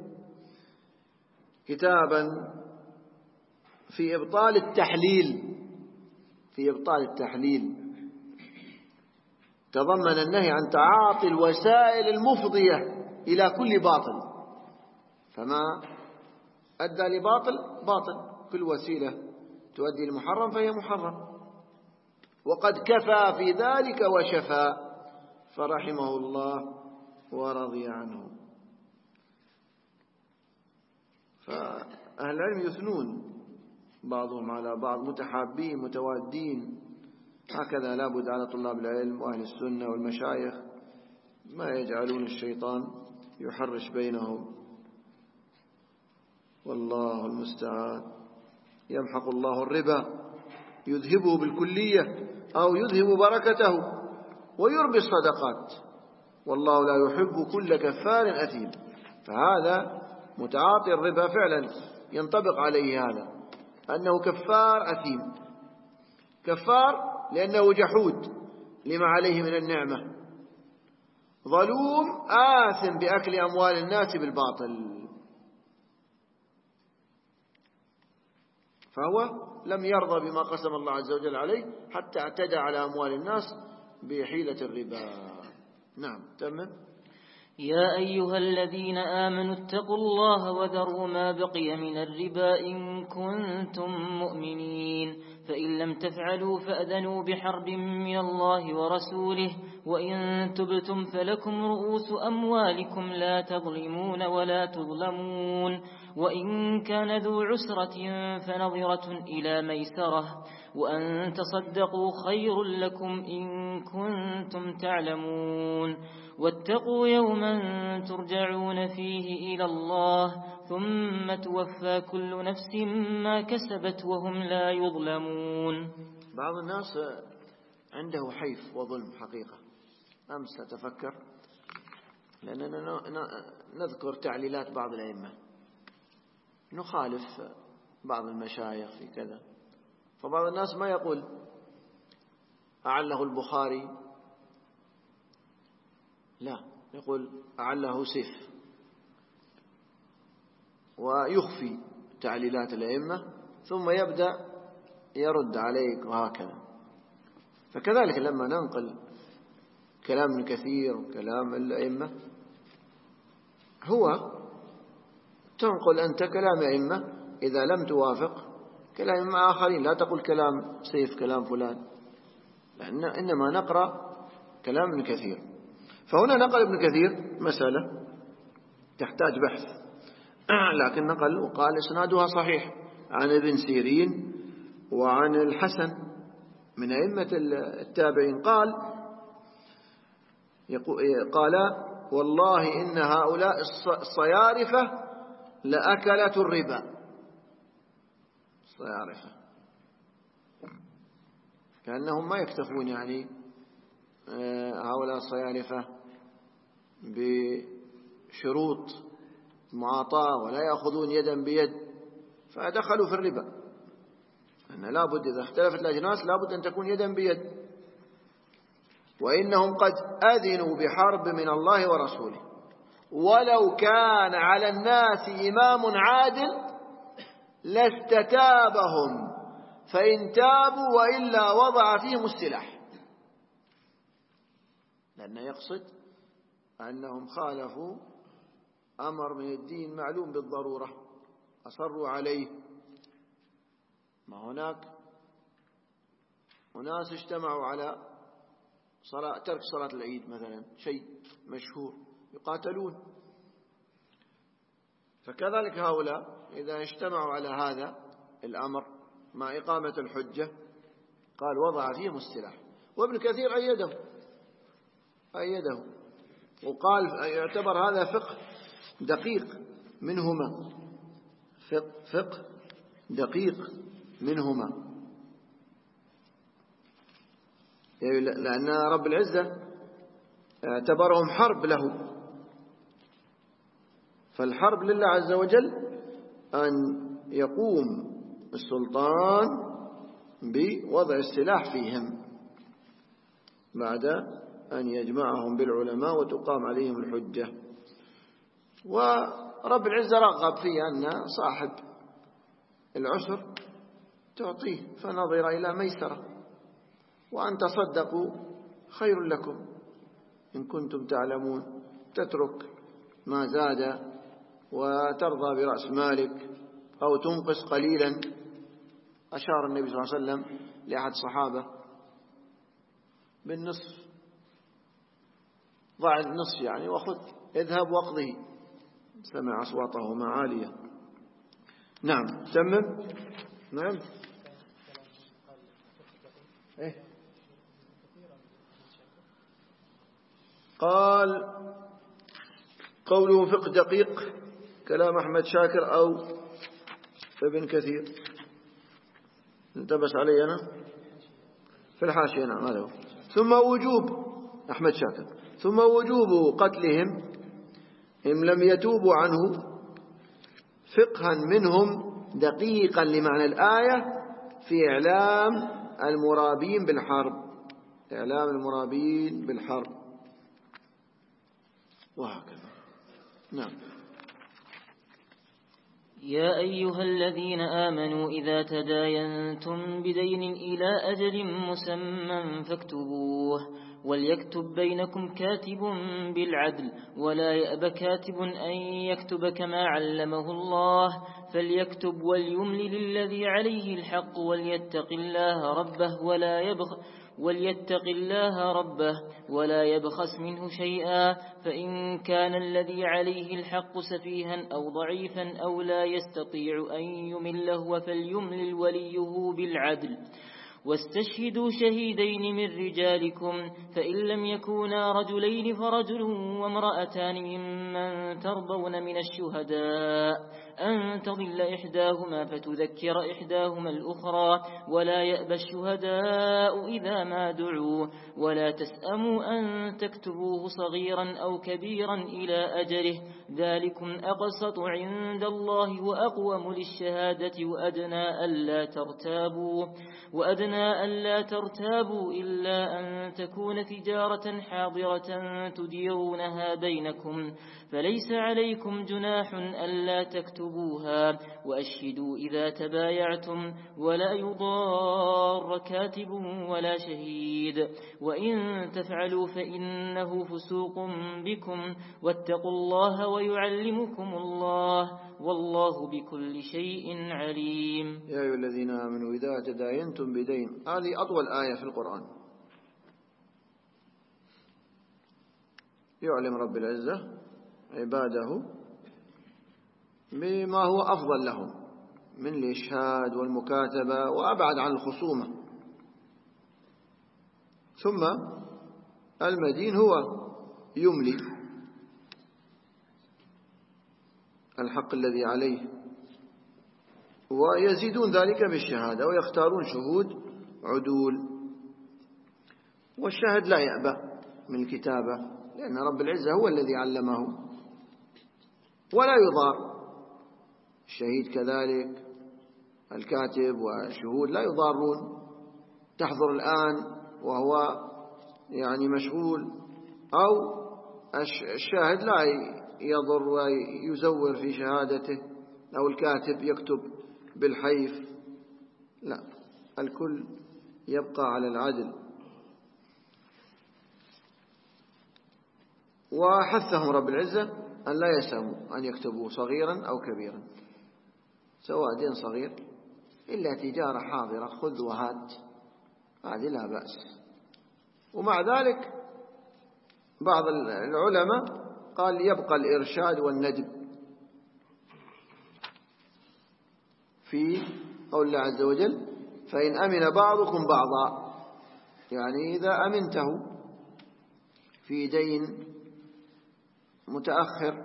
كتابا في إبطال التحليل تضمن النهي عن تعاطي الوسائل المفضية إلى كل باطل، فما أدى لباطل باطل، كل وسيلة تؤدي لمحرم فهي محرم. وقد كفى في ذلك وشفى فرحمه الله ورضي عنه. فأهل العلم يثنون بعضهم على بعض، متحابين متوادين. هكذا لابد على طلاب العلم وأهل السنة والمشايخ ما يجعلون الشيطان يحرش بينهم، والله المستعان. يمحق الله الربا يذهبه بالكلية أو يذهب بركته ويربي الصدقات والله لا يحب كل كفار أثيم. فهذا متعاطي الربا فعلا ينطبق عليه هذا، أنه كفار أثيم. كفار لأنه جحود لما عليه من النعمة، ظلوم آثم بأكل أموال الناس بالباطل، فهو لم يرضى بما قسم الله عز وجل عليه حتى اعتدى على أموال الناس بحيلة الربا. نعم تمام. يا أيها الذين آمنوا اتقوا الله وذروا ما بقي من الربا إن كنتم مؤمنين، فإن لم تفعلوا فأذنوا بحرب من الله ورسوله، وإن تبتم فلكم رؤوس أموالكم لا تظلمون ولا تظلمون، وإن كان ذو عسرة فنظرة إلى ميسرة وأن تصدقوا خير لكم إن كنتم تعلمون واتقوا يوما ترجعون فيه إلى الله ثم توفى كل نفس ما كسبت وهم لا يظلمون. بعض الناس عنده حيف وظلم حقيقة. أمس أتفكر لأننا نذكر تعليلات بعض الأئمة، نخالف بعض المشايخ في كذا، فبعض الناس ما يقول أعله البخاري، لا، يقول أعله سيف، ويخفي تعليلات الأئمة ثم يبدأ يرد عليك وهكذا. فكذلك لما ننقل كلام ابن كثير وكلام الأئمة، هو تنقل أنت كلام أئمة إذا لم توافق كلام آخرين، لا تقول كلام سيف كلام فلان، لأن إنما نقرأ كلام ابن كثير. فهنا نقل ابن كثير مسألة تحتاج بحث، لكن نقل وقال إسنادها صحيح عن ابن سيرين وعن الحسن من أئمة التابعين، قال والله إن هؤلاء الصيارفة لأكلة الربا. الصيارفة كأنهم ما يكتفون يعني هؤلاء الصيارفة بشروط معاطاة ولا يأخذون يدا بيد، فدخلوا في الربا. أن لابد إذا اختلفت الأجناس لابد أن تكون يدا بيد. وإنهم قد أذنوا بحرب من الله ورسوله ولو كان على الناس إمام عادل لاستتابهم فإن تابوا وإلا وضع فيهم السلاح، لأنه يقصد أنهم خالفوا أمر من الدين معلوم بالضرورة أصروا عليه. ما هناك أناس اجتمعوا على ترك صلاة العيد مثلا، شيء مشهور، يقاتلون. فكذلك هؤلاء إذا اجتمعوا على هذا الأمر مع إقامة الحجة قال وضع فيهم السلاح. وابن كثير أيده وقال يعتبر هذا فقه دقيق منهما، فقه دقيق منهما، لأن رب العزة اعتبرهم حرب له، فالحرب لله عز وجل أن يقوم السلطان بوضع السلاح فيهم بعد أن يجمعهم بالعلماء وتقام عليهم الحجة. ورب العزة رغب في أن صاحب العسر تعطيه فنظر إلى ميسرة، وأن تصدقوا خير لكم إن كنتم تعلمون، تترك ما زاد وترضى برأس مالك أو تنقص قليلا. أشار النبي صلى الله عليه وسلم لأحد الصحابة بالنصف، ضع النصف يعني وخذ اذهب واقضه، سمع أصواتهما عالية. نعم تمم. نعم قال قوله فقه دقيق كلام أحمد شاكر أو ابن كثير، انتبس علي أنا في الحاشية. نعم هذا هو. ثم وجوب أحمد شاكر ثم وجوب قتلهم إن لم يتوبوا عنه فقها منهم دقيقا لمعنى الآية في إعلام المرابين بالحرب، إعلام المرابين بالحرب وهكذا. نعم. يا أيها الذين آمنوا إذا تداينتم بدين إلى أجل مسمى فاكتبوه وليكتب بينكم كاتب بالعدل ولا يأب كاتب أن يكتب كما علمه الله فليكتب وليملل الذي عليه الحق وليتق الله ربه وليتق الله ربه ولا يبخس منه شيئا، فإن كان الذي عليه الحق سفيها أو ضعيفا أو لا يستطيع أن يمله فليملل وليه بالعدل. واستشهدوا شهيدين من رجالكم، فإن لم يكونا رجلين فرجل وامرأتان ممن ترضون من الشهداء أن تضل إحداهما فتذكر إحداهما الأخرى، ولا يأبى الشهداء إذا ما دعوا، ولا تسأموا أن تكتبوه صغيرا أو كبيرا إلى أجله، ذلكم أقسط عند الله وأقوم للشهادة وأدنى ألا ترتابوا إلا أن تكون تجارة حاضرة تديرونها بينكم، فليس عليكم جناح ألا تكتبوها، وأشهدوا إذا تبايعتم، ولا يضار كاتب ولا شهيد، وإن تفعلوا فإنه فسوق بكم، واتقوا الله ويعلمكم الله، والله بكل شيء عليم. يا أيها الذين آمنوا إذا تداينتم بدين، هذه أطول آية في القرآن. يعلم رب العزة عباده بما هو أفضل لهم من الإشهاد والمكاتبة وأبعد عن الخصومة. ثم المدين هو يملي الحق الذي عليه، ويزيدون ذلك بالشهادة ويختارون شهود عدول. والشاهد لا يأبى من الكتابة، لأن رب العزة هو الذي علمه، ولا يضار. الشهيد كذلك، الكاتب والشهود لا يضارون. تحضر الآن وهو يعني مشغول، أو الشاهد لا يضر ويزور في شهادته، أو الكاتب يكتب بالحيف، لا، الكل يبقى على العدل. وحثهم رب العزة أن لا يسأموا أن يكتبوا صغيرا أو كبيرا، سواء دين صغير إلا تجارة حاضرة خذ وهات، هذه لا بأس. ومع ذلك بعض العلماء قال يبقى الإرشاد والندب في قول الله عز وجل فإن أمن بعضكم بعضا، يعني إذا أمنته في دين متأخر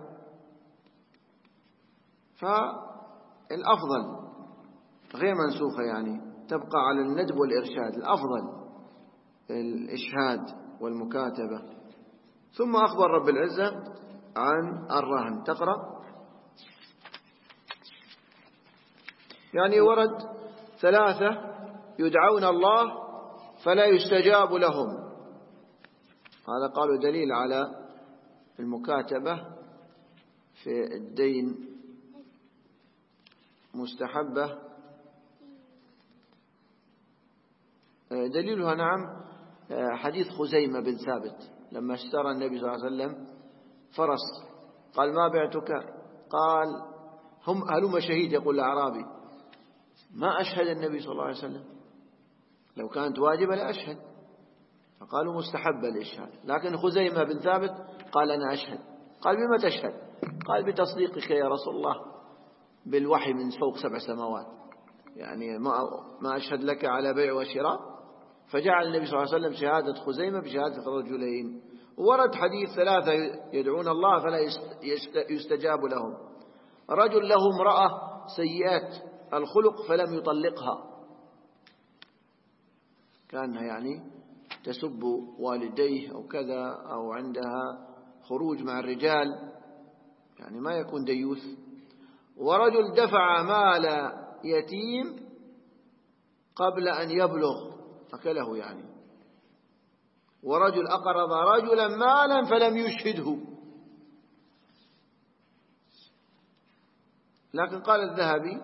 فالأفضل غير منسوخة، يعني تبقى على الندب والإرشاد، الأفضل الإشهاد والمكاتبة. ثم أخبر رب العزة عن الرهن. تقرأ يعني ورد 3 يدعون الله فلا يستجاب لهم، هذا قالوا دليل على المكاتبة في الدين مستحبة. دليلها نعم حديث خزيمة بن ثابت لما اشترى النبي صلى الله عليه وسلم فرس، قال ما بعتك؟ قال هلم شهيد، يقول الأعرابي ما أشهد النبي صلى الله عليه وسلم، لو كانت واجبة لأشهد، فقالوا مستحبة الإشهاد. لكن خزيمة بن ثابت قال أنا أشهد. قال بما تشهد؟ قال بتصديقك يا رسول الله بالوحي من فوق 7 سماوات، يعني ما أشهد لك على بيع وشراء. فجعل النبي صلى الله عليه وسلم شهادة خزيمة بشهادة رجلين. ورد حديث 3 يدعون الله فلا يستجاب لهم، رجل له امرأة سيئات الخلق فلم يطلقها، كانها يعني تسب والديه أو كذا، أو عندها خروج مع الرجال، يعني ما يكون ديوث. ورجل دفع مال يتيم قبل أن يبلغ أكله يعني. ورجل أقرض رجلا مالا فلم يشهده. لكن قال الذهبي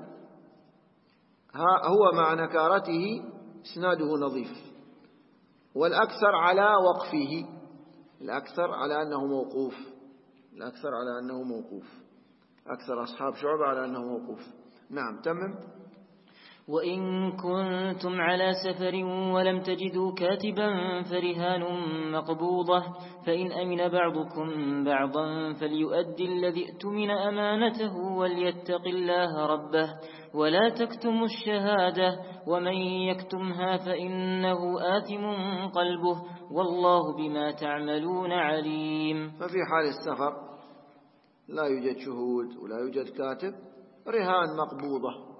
هو مع نكارته إسناده نظيف، والأكثر على وقفه، الأكثر على أنه موقوف، الأكثر على أنه موقوف، أكثر أصحاب شعبة على أنه موقوف. نعم تمم. وإن كنتم على سفر ولم تجدوا كاتبا فرهان مقبوضة فإن أمن بعضكم بعضا فليؤدي الذي ائتمن أمانته وليتق الله ربه ولا تكتموا الشهادة ومن يكتمها فإنه آثم قلبه والله بما تعملون عليم. ففي حال السفر لا يوجد شهود ولا يوجد كاتب، رهان مقبوضة.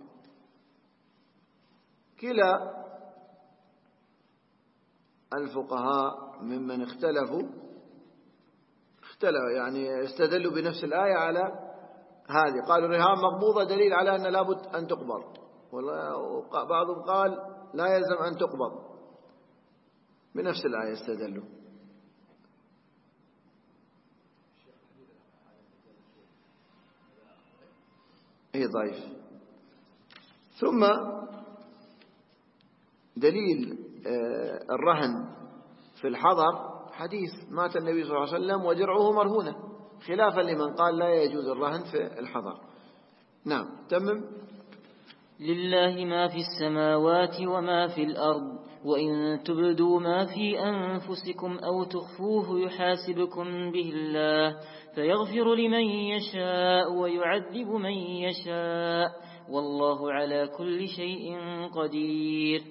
كلا الفقهاء ممن اختلفوا يعني استدلوا بنفس الآية على هذه، قالوا رهان مقبوضة دليل على أن لابد أن تقبض، وبعضهم قال لا يلزم أن تقبض، بنفس الآية استدلوا. ضعيف. ثم دليل الرهن في الحضر حديث مات النبي صلى الله عليه وسلم ودرعه مرهونة، خلافا لمن قال لا يجوز الرهن في الحضر. نعم تمم. لله ما في السماوات وما في الأرض وإن تبدوا ما في أنفسكم أو تخفوه يحاسبكم به الله فيغفر لمن يشاء ويعذب من يشاء والله على كل شيء قدير.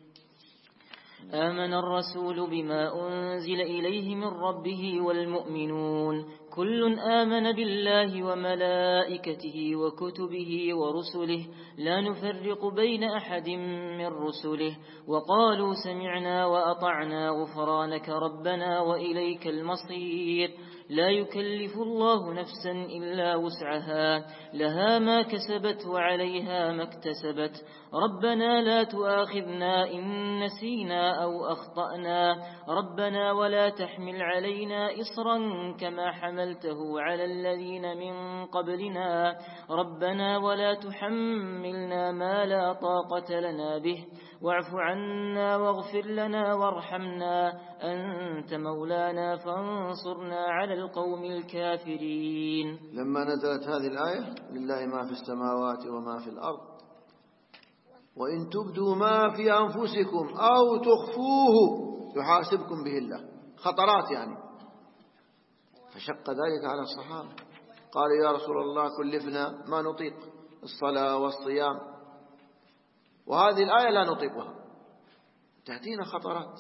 آمن الرسول بما أنزل إليه من ربه والمؤمنون كل آمن بالله وملائكته وكتبه ورسله لا نفرق بين أحد من رسله وقالوا سمعنا وأطعنا غفرانك ربنا وإليك المصير. لا يكلف الله نفسا إلا وسعها لها ما كسبت وعليها ما اكتسبت ربنا لا تؤاخذنا إن نسينا أو أخطأنا ربنا ولا تحمل علينا إصرا كما حملته على الذين من قبلنا ربنا ولا تحملنا ما لا طاقة لنا به واعف عنا واغفر لنا وارحمنا أنت مولانا فانصرنا على القوم الكافرين. لما نزلت هذه الآية لله ما في السماوات وما في الأرض وإن تبدوا ما في أنفسكم أو تخفوه يحاسبكم به الله، خطرات يعني، فشق ذلك على الصحابة، قالوا يا رسول الله كلفنا ما نطيق الصلاة والصيام وهذه الآية لا نطيقها، تأتينا خطرات،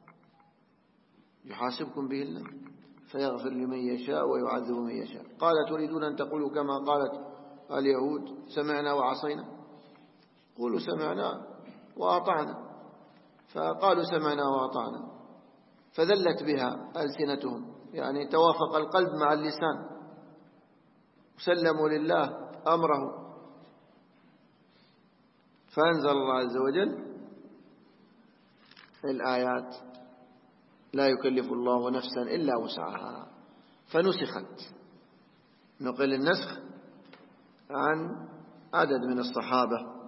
يحاسبكم به الله فيغفر لمن يشاء ويعذب من يشاء. قال تريدون أن تقولوا كما قالت اليهود سمعنا وعصينا؟ قولوا سمعنا وأطعنا، فقالوا سمعنا وأطعنا فذلت بها ألسنتهم، يعني توافق القلب مع اللسان وسلموا لله أمره، فأنزل الله عز وجل الآيات لا يكلف الله نفسا إلا وسعها فنسخت، نقل النسخ عن عدد من الصحابة.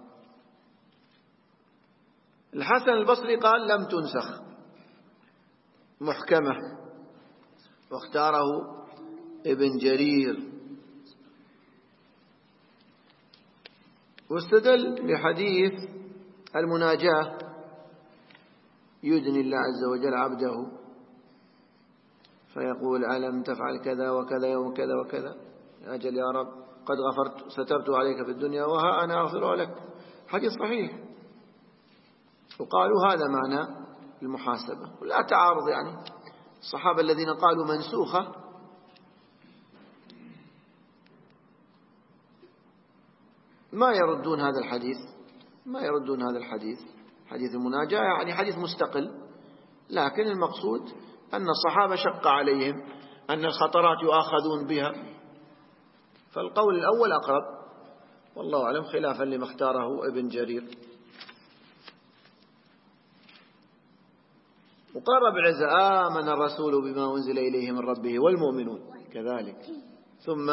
الحسن البصري قال لم تنسخ محكمة، واختاره ابن جرير، واستدل بحديث المناجاة يدني الله عز وجل عبده فيقول ألم تفعل كذا وكذا يوم كذا وكذا، أجل يا رب قد غفرت سترت عليك في الدنيا وها أنا أغفر لك، حديث صحيح. وقالوا هذا معنى المحاسبة ولا تعارض، يعني الصحابة الذين قالوا منسوخة ما يردون هذا الحديث، ما يردون هذا الحديث، حديث المناجاة يعني حديث مستقل، لكن المقصود أن الصحابة شق عليهم أن الخطرات يؤاخذون بها، فالقول الأول أقرب والله أعلم، خلافا لما اختاره ابن جرير. وقال رب العزة آمن الرسول بما أنزل إليه من ربه والمؤمنون كذلك، ثم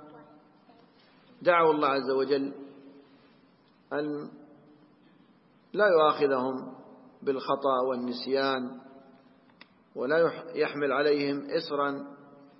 دعوا الله عز وجل أن لا يؤاخذهم بالخطأ والنسيان ولا يحمل عليهم إصرا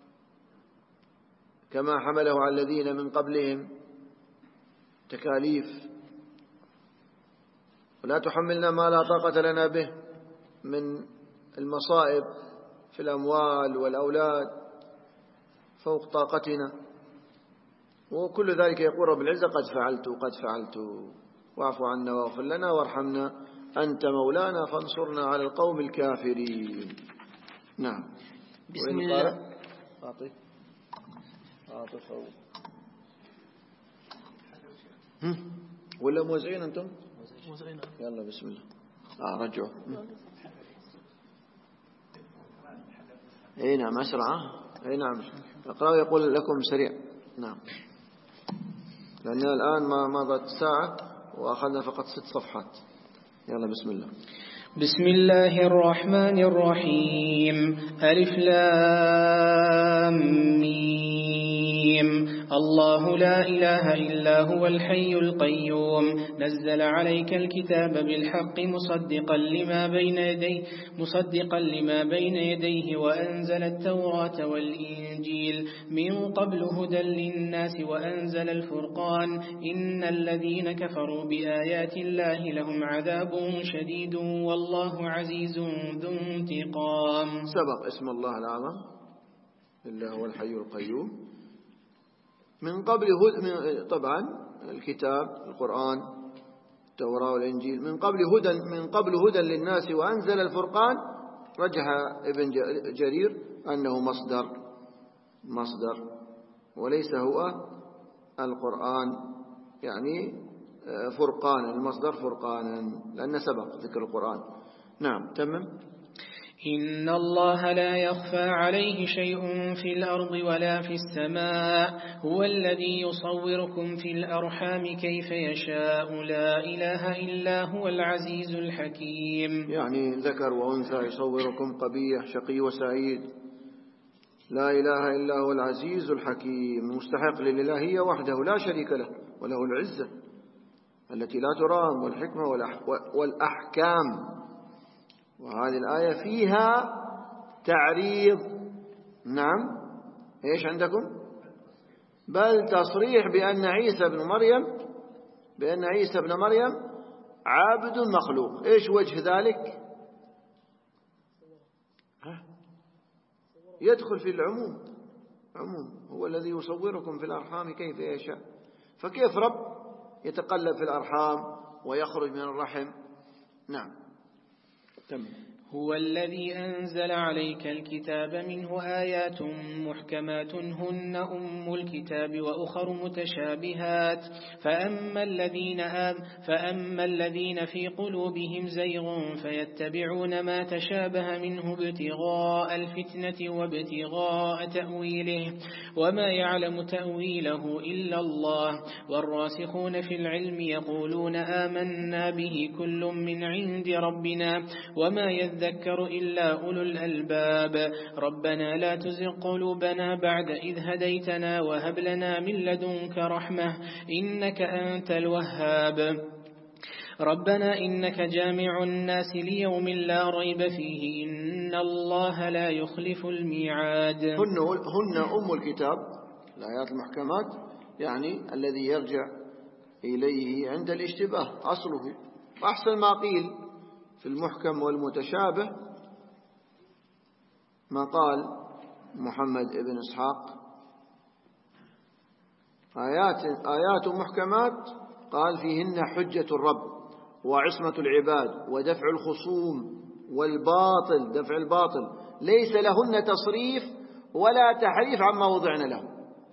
كما حمله على الذين من قبلهم، تكاليف ولا تحملنا ما لا طاقة لنا به من المصائب في الأموال والأولاد فوق طاقتنا، وكل ذلك يقول رب العزة قد فعلت واعف عنا واغفر لنا وارحمنا أنت مولانا فانصرنا على القوم الكافرين. نعم. بسم الله. أعطي ولا موزعين أنتم؟ موزعين. يلا بسم الله. رجعوا. اي نعم أسرع. اي نعم اقرأوا يقول لكم سريع. نعم لأننا الآن ما مضت ساعة وأخذنا فقط 6 صفحات. يلا بسم الله. بسم الله الرحمن الرحيم. ألف لام ميم. الله لا إله إلا هو الحي القيوم نزل عليك الكتاب بالحق مصدقا لما بين يديه وأنزل التوراة والإنجيل من قبل هدى للناس وأنزل الفرقان إن الذين كفروا بآيات الله لهم عذاب شديد والله عزيز ذو انتقام. سبق اسم الله الأعظم إلا هو الحي القيوم من قبل طبعا الكتاب القرآن التوراة والإنجيل من قبل هدى للناس وأنزل الفرقان. رجح ابن جرير أنه مصدر وليس هو القرآن، يعني فرقانا، المصدر فرقانا لأن سبق ذكر القرآن. نعم تمام. إن الله لا يخفى عليه شيء في الأرض ولا في السماء هو الذي يصوركم في الأرحام كيف يشاء لا إله إلا هو العزيز الحكيم. يعني ذكر وأنثى يصوركم قبيح شقي وسعيد. لا إله إلا هو العزيز الحكيم مستحق للإلهية وحده لا شريك له وله العزة التي لا ترام والحكمة والأحكام. وهذه الآية فيها تعريض. نعم إيش عندكم؟ بل تصريح بأن عيسى بن مريم عبد مخلوق. إيش وجه ذلك؟ يدخل في العموم هو الذي يصوركم في الأرحام كيف يشاء. فكيف رب يتقلب في الأرحام ويخرج من الرحم؟ نعم تم. هو الذي أنزل عليك الكتاب منه آيات محكمات هن أم الكتاب وأخر متشابهات فأما الذين في قلوبهم زيغ فيتبعون ما تشابه منه ابتغاء الفتنة وابتغاء تأويله وما يعلم تأويله إلا الله والراسخون في العلم يقولون آمنا به كل من عند ربنا وما يذكر إلا أولو الألباب ربنا لا تزغ قلوبنا بعد إذ هديتنا وهب لنا من لدنك رحمة إنك أنت الوهاب ربنا إنك جامع الناس ليوم لا ريب فيه إن الله لا يخلف الميعاد. هن أم الكتاب الآيات المحكمات، يعني الذي يرجع إليه عند الاشتباه أصله. وأحسن ما قيل في المحكم والمتشابه ما قال محمد ابن إسحاق آيات محكمات قال فيهن حجة الرب وعصمة العباد ودفع الخصوم والباطل دفع الباطل ليس لهن تصريف ولا تحريف عما وضعن له.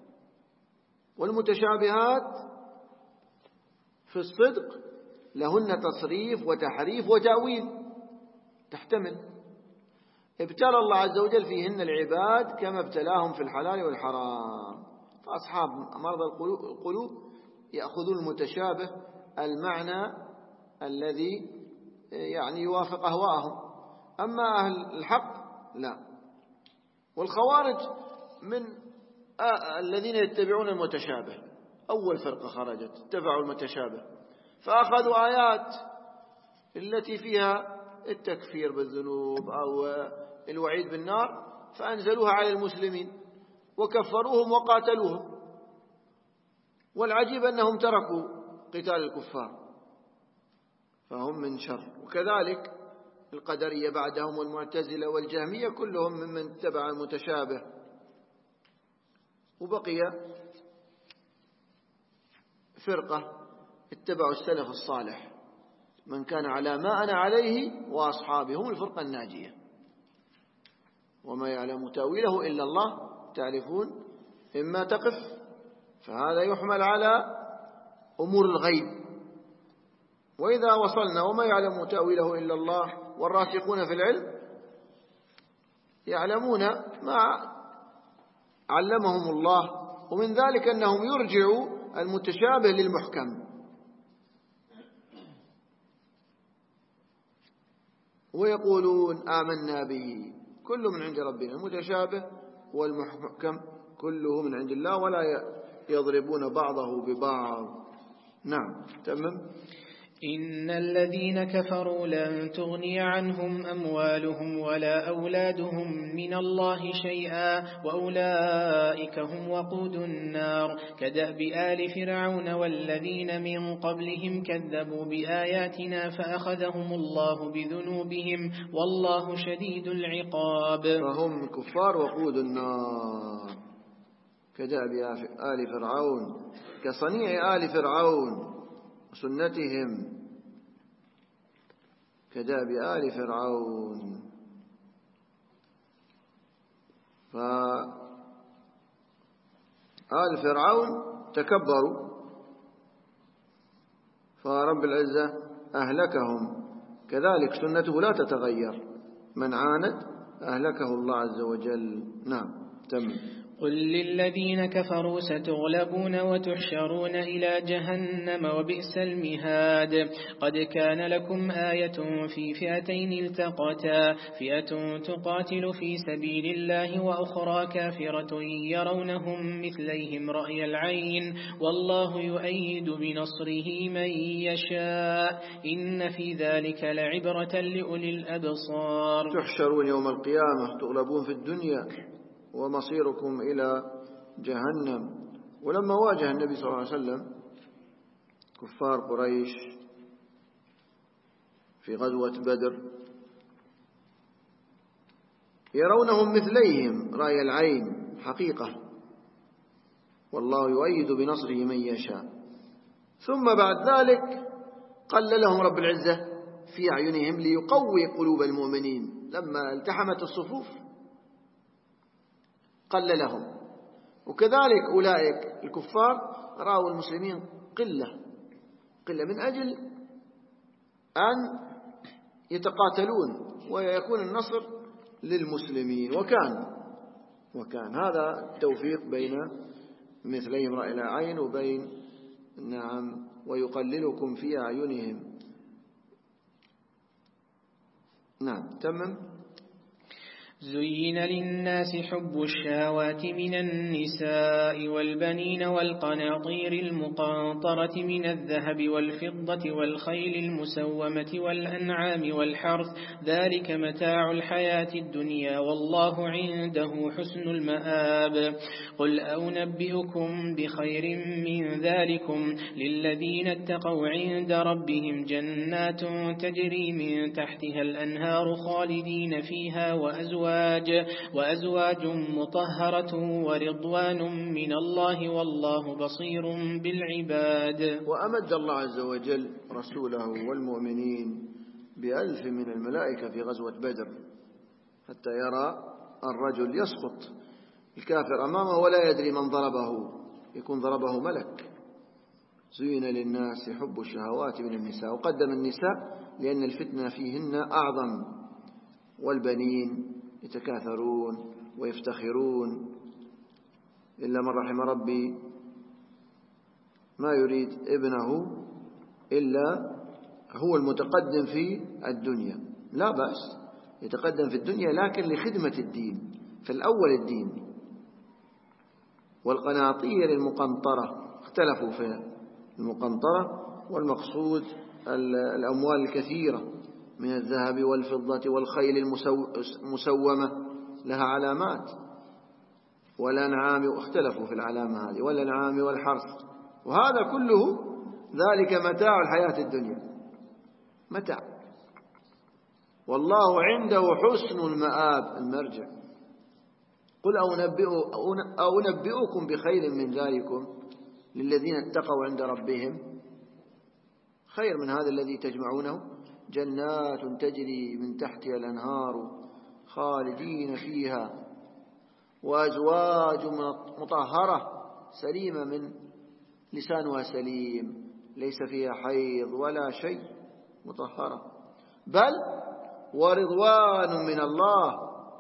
والمتشابهات في الصدق لهن تصريف وتحريف وتأويل تحتمل. ابتلى الله عز وجل فيهن العباد كما ابتلاهم في الحلال والحرام. فأصحاب مرضى القلوب يأخذون المتشابه المعنى الذي يعني يوافق أهواءهم، أما أهل الحق لا. والخوارج من الذين يتبعون المتشابه، أول فرقة خرجت اتبعوا المتشابه فأخذوا آيات التي فيها التكفير بالذنوب أو الوعيد بالنار فأنزلوها على المسلمين وكفروهم وقاتلوهم. والعجيب أنهم تركوا قتال الكفار فهم من شر. وكذلك القدرية بعدهم والمعتزلة والجهمية كلهم ممن اتبع المتشابه. وبقي فرقة اتبعوا السلف الصالح من كان على ما أنا عليه وأصحابي، هم الفرقة الناجية. وما يعلم تأويله إلا الله. تعرفون إما تقف فهذا يحمل على أمور الغيب، وإذا وصلنا وما يعلم تأويله إلا الله والراسخون في العلم يعلمون ما علمهم الله، ومن ذلك أنهم يرجعوا المتشابه للمحكم ويقولون آمنا به كل من عند ربنا، المتشابه والمحكم كله من عند الله، ولا يضربون بعضه ببعض. نعم تمام. إن الذين كفروا لن تغني عنهم أموالهم ولا أولادهم من الله شيئا وأولئك هم وقود النار كدأب آل فرعون والذين من قبلهم كذبوا بآياتنا فأخذهم الله بذنوبهم والله شديد العقاب. فهم كفار وقود النار كدأب آل فرعون، كصنيع آل فرعون وسنتهم، كدأب آل فرعون. فآل فرعون تكبروا فرب العزة أهلكهم، كذلك سنته لا تتغير، من عاند أهلكه الله عز وجل. نعم تم. قل للذين كفروا ستغلبون وتحشرون إلى جهنم وبئس المهاد. قد كان لكم آية في فئتين التقتا، فئة تقاتل في سبيل الله وأخرى كافرة يرونهم مثليهم رأي العين والله يؤيد بنصره من يشاء إن في ذلك لعبرة لأولي الأبصار. تحشرون يوم القيامة، تغلبون في الدنيا ومصيركم إلى جهنم. ولما واجه النبي صلى الله عليه وسلم كفار قريش في غزوة بدر يرونهم مثليهم رأي العين حقيقة، والله يؤيد بنصره من يشاء. ثم بعد ذلك قللهم رب العزة في أعينهم ليقوي قلوب المؤمنين، لما التحمت الصفوف قللهم. وكذلك أولئك الكفار رأوا المسلمين قلة من أجل أن يتقاتلون ويكون النصر للمسلمين. وكان هذا التوفيق بين مثليهم رأي العين وبين نعم ويقللكم في أعينهم. نعم تمام. زين للناس حب الشهوات من النساء والبنين والقناطير المقنطرة من الذهب والفضة والخيل المسومة والأنعام والحرث، ذلك متاع الحياة الدنيا والله عنده حسن المآب. قل أنبئكم بخير من ذلكم للذين اتقوا عند ربهم جنات تجري من تحتها الأنهار خالدين فيها وأزواج مطهرة ورضوان من الله والله بصير بالعباد. وأمد الله عز وجل رسوله والمؤمنين ب1000 من الملائكة في غزوة بدر حتى يرى الرجل يسقط الكافر أمامه ولا يدري من ضربه، يكون ضربه ملك. زين للناس حب الشهوات من النساء، وقدم النساء لأن الفتنة فيهن أعظم، والبنين يتكاثرون ويفتخرون، إلا من رحم ربي ما يريد ابنه إلا هو المتقدم في الدنيا، لا بأس يتقدم في الدنيا لكن لخدمة الدين، فالأول الدين. والقناطير المقنطرة اختلفوا في المقنطرة، والمقصود الأموال الكثيرة من الذهب والفضة والخيل المسومة لها علامات، والأنعام اختلفوا في العلامة هذه، والأنعام والحرث، وهذا كله ذلك متاع الحياة الدنيا. متاع، والله عنده حسن المآب، المرجع. قل أنبئكم بخير من ذلكم للذين اتقوا عند ربهم، خير من هذا الذي تجمعونه، جنات تجري من تحتها الأنهار خالدين فيها، وأزواج مطهرة سليمة من لسانها سليم، ليس فيها حيض ولا شيء، مطهرة، بل ورضوان من الله،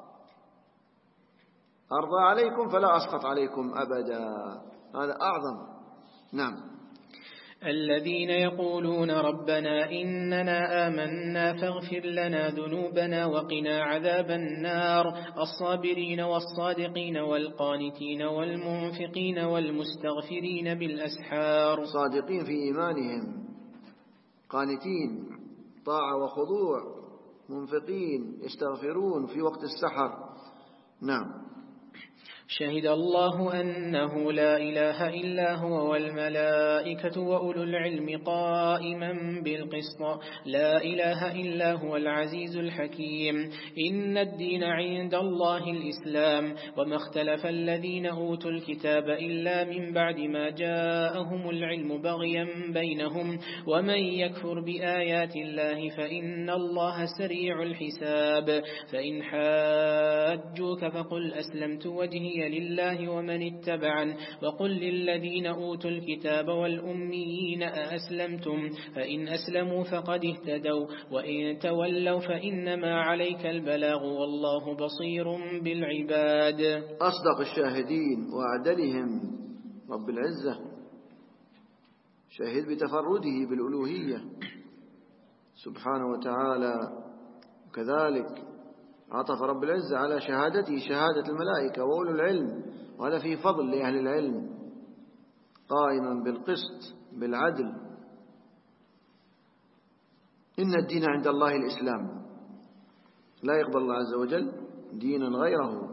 أرضى عليكم فلا أسخط عليكم أبدا. هذا أعظم. نعم. الذين يقولون ربنا إننا آمنا فاغفر لنا ذنوبنا وقنا عذاب النار، الصابرين والصادقين والقانتين والمنفقين والمستغفرين بالأسحار. صادقين في إيمانهم، قانتين طاعة وخضوع، منفقين يستغفرون في وقت السحر. نعم. شهد الله أنه لا إله إلا هو والملائكة وأولو العلم قائما بالقسط، لا إله إلا هو العزيز الحكيم. إن الدين عند الله الإسلام، وما اختلف الذين أوتوا الكتاب إلا من بعد ما جاءهم العلم بغيا بينهم، ومن يكفر بآيات الله فإن الله سريع الحساب. فإن حاجوك فقل أسلمت وجهي لله ومن اتبعن، وقل للذين أوتوا الكتاب والأميين أأسلمتم، فإن أسلموا فقد اهتدوا، وإن تولوا فإنما عليك البلاغ والله بصير بالعباد. أصدق الشاهدين وأعدلهم رب العزة، شهد بتفرده بالألوهية سبحانه وتعالى، وكذلك عطف رب العزة على شهادته شهادة الملائكة وأولو العلم، وهذا فيه فضل لأهل العلم، قائما بالقسط بالعدل. إن الدين عند الله الإسلام، لا يقبل الله عز وجل دينا غيره،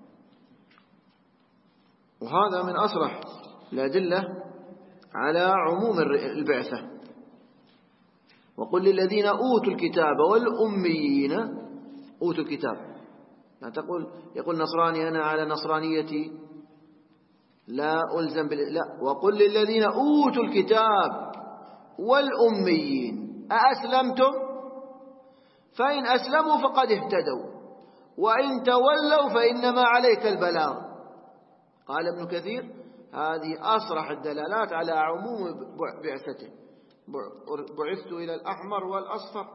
وهذا من أصرح الأدلة على عموم البعثة. وقل للذين أوتوا الكتاب والأميين، أوتوا الكتاب، لا يقول نصراني أنا على نصرانيتي لا ألزم لا، وقل للذين أوتوا الكتاب والأميين أأسلمتم، فإن أسلموا فقد اهتدوا، وإن تولوا فإنما عليك البلاغ. قال ابن كثير هذه أصرح الدلالات على عموم بعثته، بعثت إلى الأحمر والأصفر،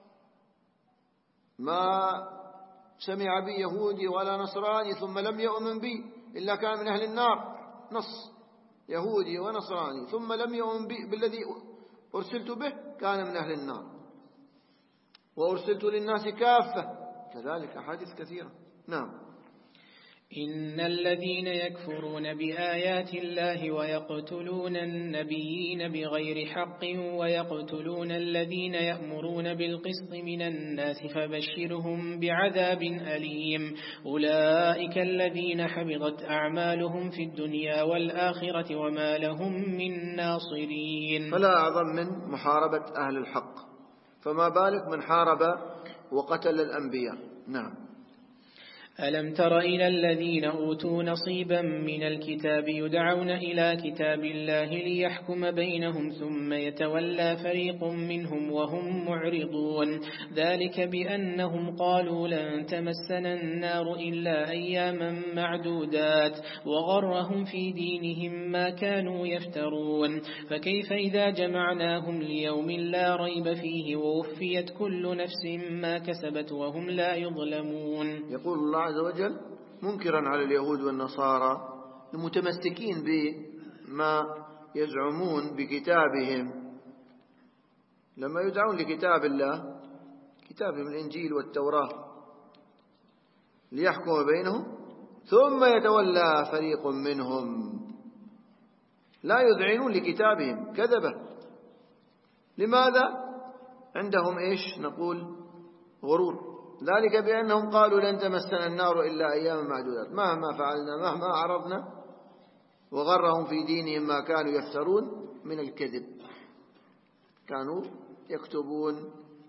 ما سمع بي يهودي ولا نصراني ثم لم يؤمن بي إلا كان من أهل النار. نص يهودي ونصراني ثم لم يؤمن بي بالذي أرسلت به كان من أهل النار، وأرسلت للناس كافة، كذلك أحاديث كثيرة. نعم. إن الذين يكفرون بآيات الله ويقتلون النبيين بغير حق ويقتلون الذين يأمرون بالقسط من الناس فبشرهم بعذاب أليم. أولئك الذين حبطت أعمالهم في الدنيا والآخرة وما لهم من ناصرين. فلا أعظم من محاربة أهل الحق، فما بالك من حارب وقتل الأنبياء. نعم. ألم تر إلى الذين أوتوا نصيبا من الكتاب يدعون إلى كتاب الله ليحكم بينهم ثم يتولى فريق منهم وهم معرضون، ذلك بأنهم قالوا لن تمسنا النار إلا أياما معدودات وغرهم في دينهم ما كانوا يفترون، فكيف إذا جمعناهم ليوم لا ريب فيه ووفيت كل نفس ما كسبت وهم لا يظلمون. يقول الله عز وجل منكرا على اليهود والنصارى المتمسكين بما يزعمون بكتابهم، لما يدعون لكتاب الله كتابهم الإنجيل والتوراة ليحكم بينهم ثم يتولى فريق منهم لا يذعنون لكتابهم، كذبة. لماذا؟ عندهم إيش نقول؟ غرور. ذلك بأنهم قالوا لن تمسنا النار إلا أياما معدودات، مهما فعلنا مهما عرضنا، وغرهم في دينهم ما كانوا يفترون من الكذب. كانوا يكتبون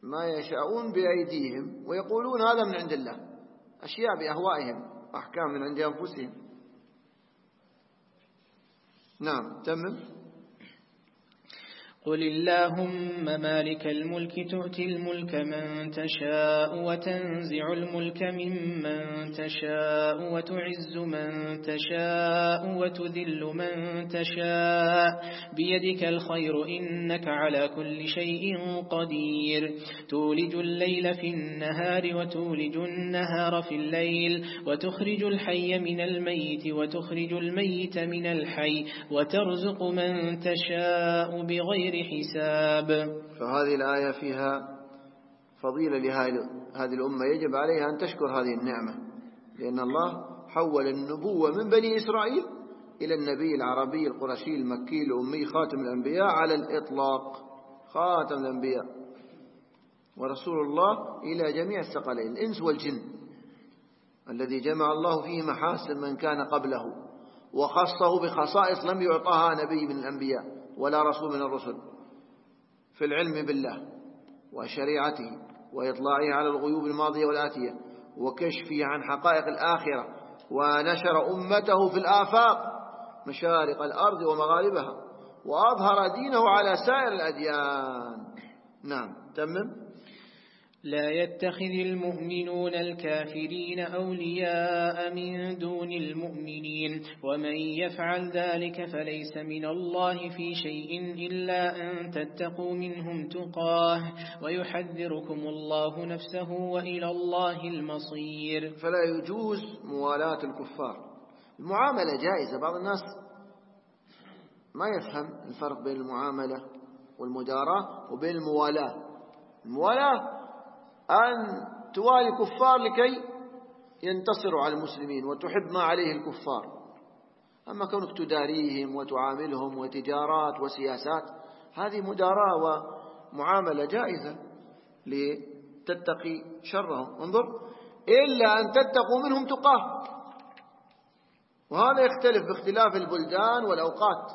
ما يشاءون بأيديهم ويقولون هذا من عند الله، أشياء بأهوائهم، أحكام من عند أنفسهم. نعم تمم. قل اللهم مالك الملك تؤتي الملك من تشاء وتنزع الملك ممن تشاء وتعز من تشاء وتذل من تشاء بيدك الخير إنك على كل شيء قدير. تولج الليل في النهار وتولج النهار في الليل وتخرج الحي من الميت وتخرج الميت من الحي وترزق من تشاء بغير حساب. فهذه الآية فيها فضيلة لهذه الأمة، يجب عليها أن تشكر هذه النعمة، لأن الله حول النبوة من بني إسرائيل إلى النبي العربي القرشي المكي الأمي خاتم الأنبياء على الإطلاق، خاتم الأنبياء ورسول الله إلى جميع الثقلين الإنس والجن، الذي جمع الله فيه محاسن من كان قبله وخصه بخصائص لم يعطها نبي من الأنبياء ولا رسول من الرسل، في العلم بالله وشريعته وإطلاعه على الغيوب الماضية والآتية وكشفه عن حقائق الآخرة، ونشر أمته في الآفاق مشارق الأرض ومغاربها، وأظهر دينه على سائر الأديان. نعم تمم. لا يتخذ المؤمنون الكافرين أولياء من دون المؤمنين ومن يفعل ذلك فليس من الله في شيء إلا أن تتقوا منهم تقاه ويحذركم الله نفسه وإلى الله المصير. فلا يجوز موالاة الكفار. المعاملة جائزة، بعض الناس ما يفهم الفرق بين المعاملة والمداراة وبين الموالاة. الموالاة أن توالي كفار لكي ينتصروا على المسلمين وتحب ما عليه الكفار. أما كونك تداريهم وتعاملهم وتجارات وسياسات، هذه مداراة ومعاملة جائزة لتتقي شرهم. انظر، إلا أن تتقوا منهم تقاه، وهذا يختلف باختلاف البلدان والأوقات،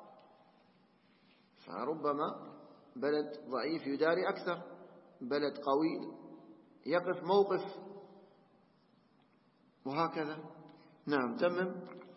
فربما بلد ضعيف يداري أكثر، بلد قوي يقف موقف، وهكذا. نعم تمم.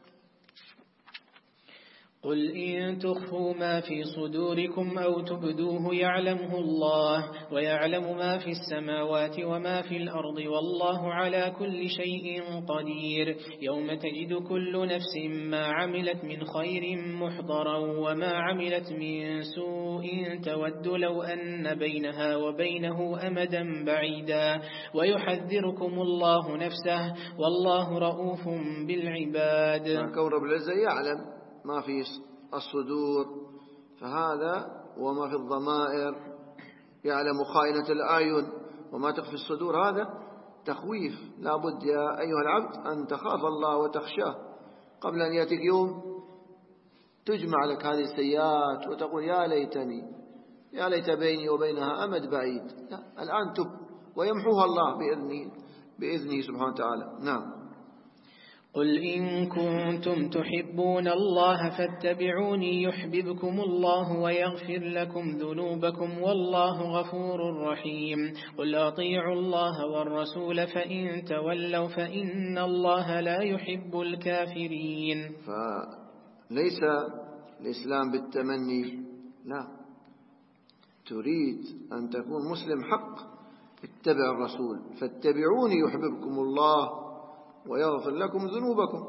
قل إن تخفوا ما في صدوركم أو تبدوه يعلمه الله ويعلم ما في السماوات وما في الأرض والله على كل شيء قدير. يوم تجد كل نفس ما عملت من خير محضرا وما عملت من سوء تود لو أن بينها وبينه أمدا بعيدا ويحذركم الله نفسه والله رؤوف بالعباد. كون رب العزة يعلم ما في الصدور، فهذا وما في الضمائر، يعلم خائنة الأعين وما تخفي الصدور، هذا تخويف. لا بد يا أيها العبد أن تخاف الله وتخشاه قبل أن يأتيك يوم تجمع لك هذه السيئات وتقول يا ليت بيني وبينها أمد بعيد. لا، الآن تب ويمحوها الله بإذنه سبحانه وتعالى. نعم. قل إن كنتم تحبون الله فاتبعوني يحببكم الله ويغفر لكم ذنوبكم والله غفور رحيم. قل أطيعوا الله والرسول فإن تولوا فإن الله لا يحب الكافرين. فليس الإسلام بالتمني، لا، تريد أن تكون مسلم حق اتبع الرسول، فاتبعوني يحببكم الله ويغفر لكم ذنوبكم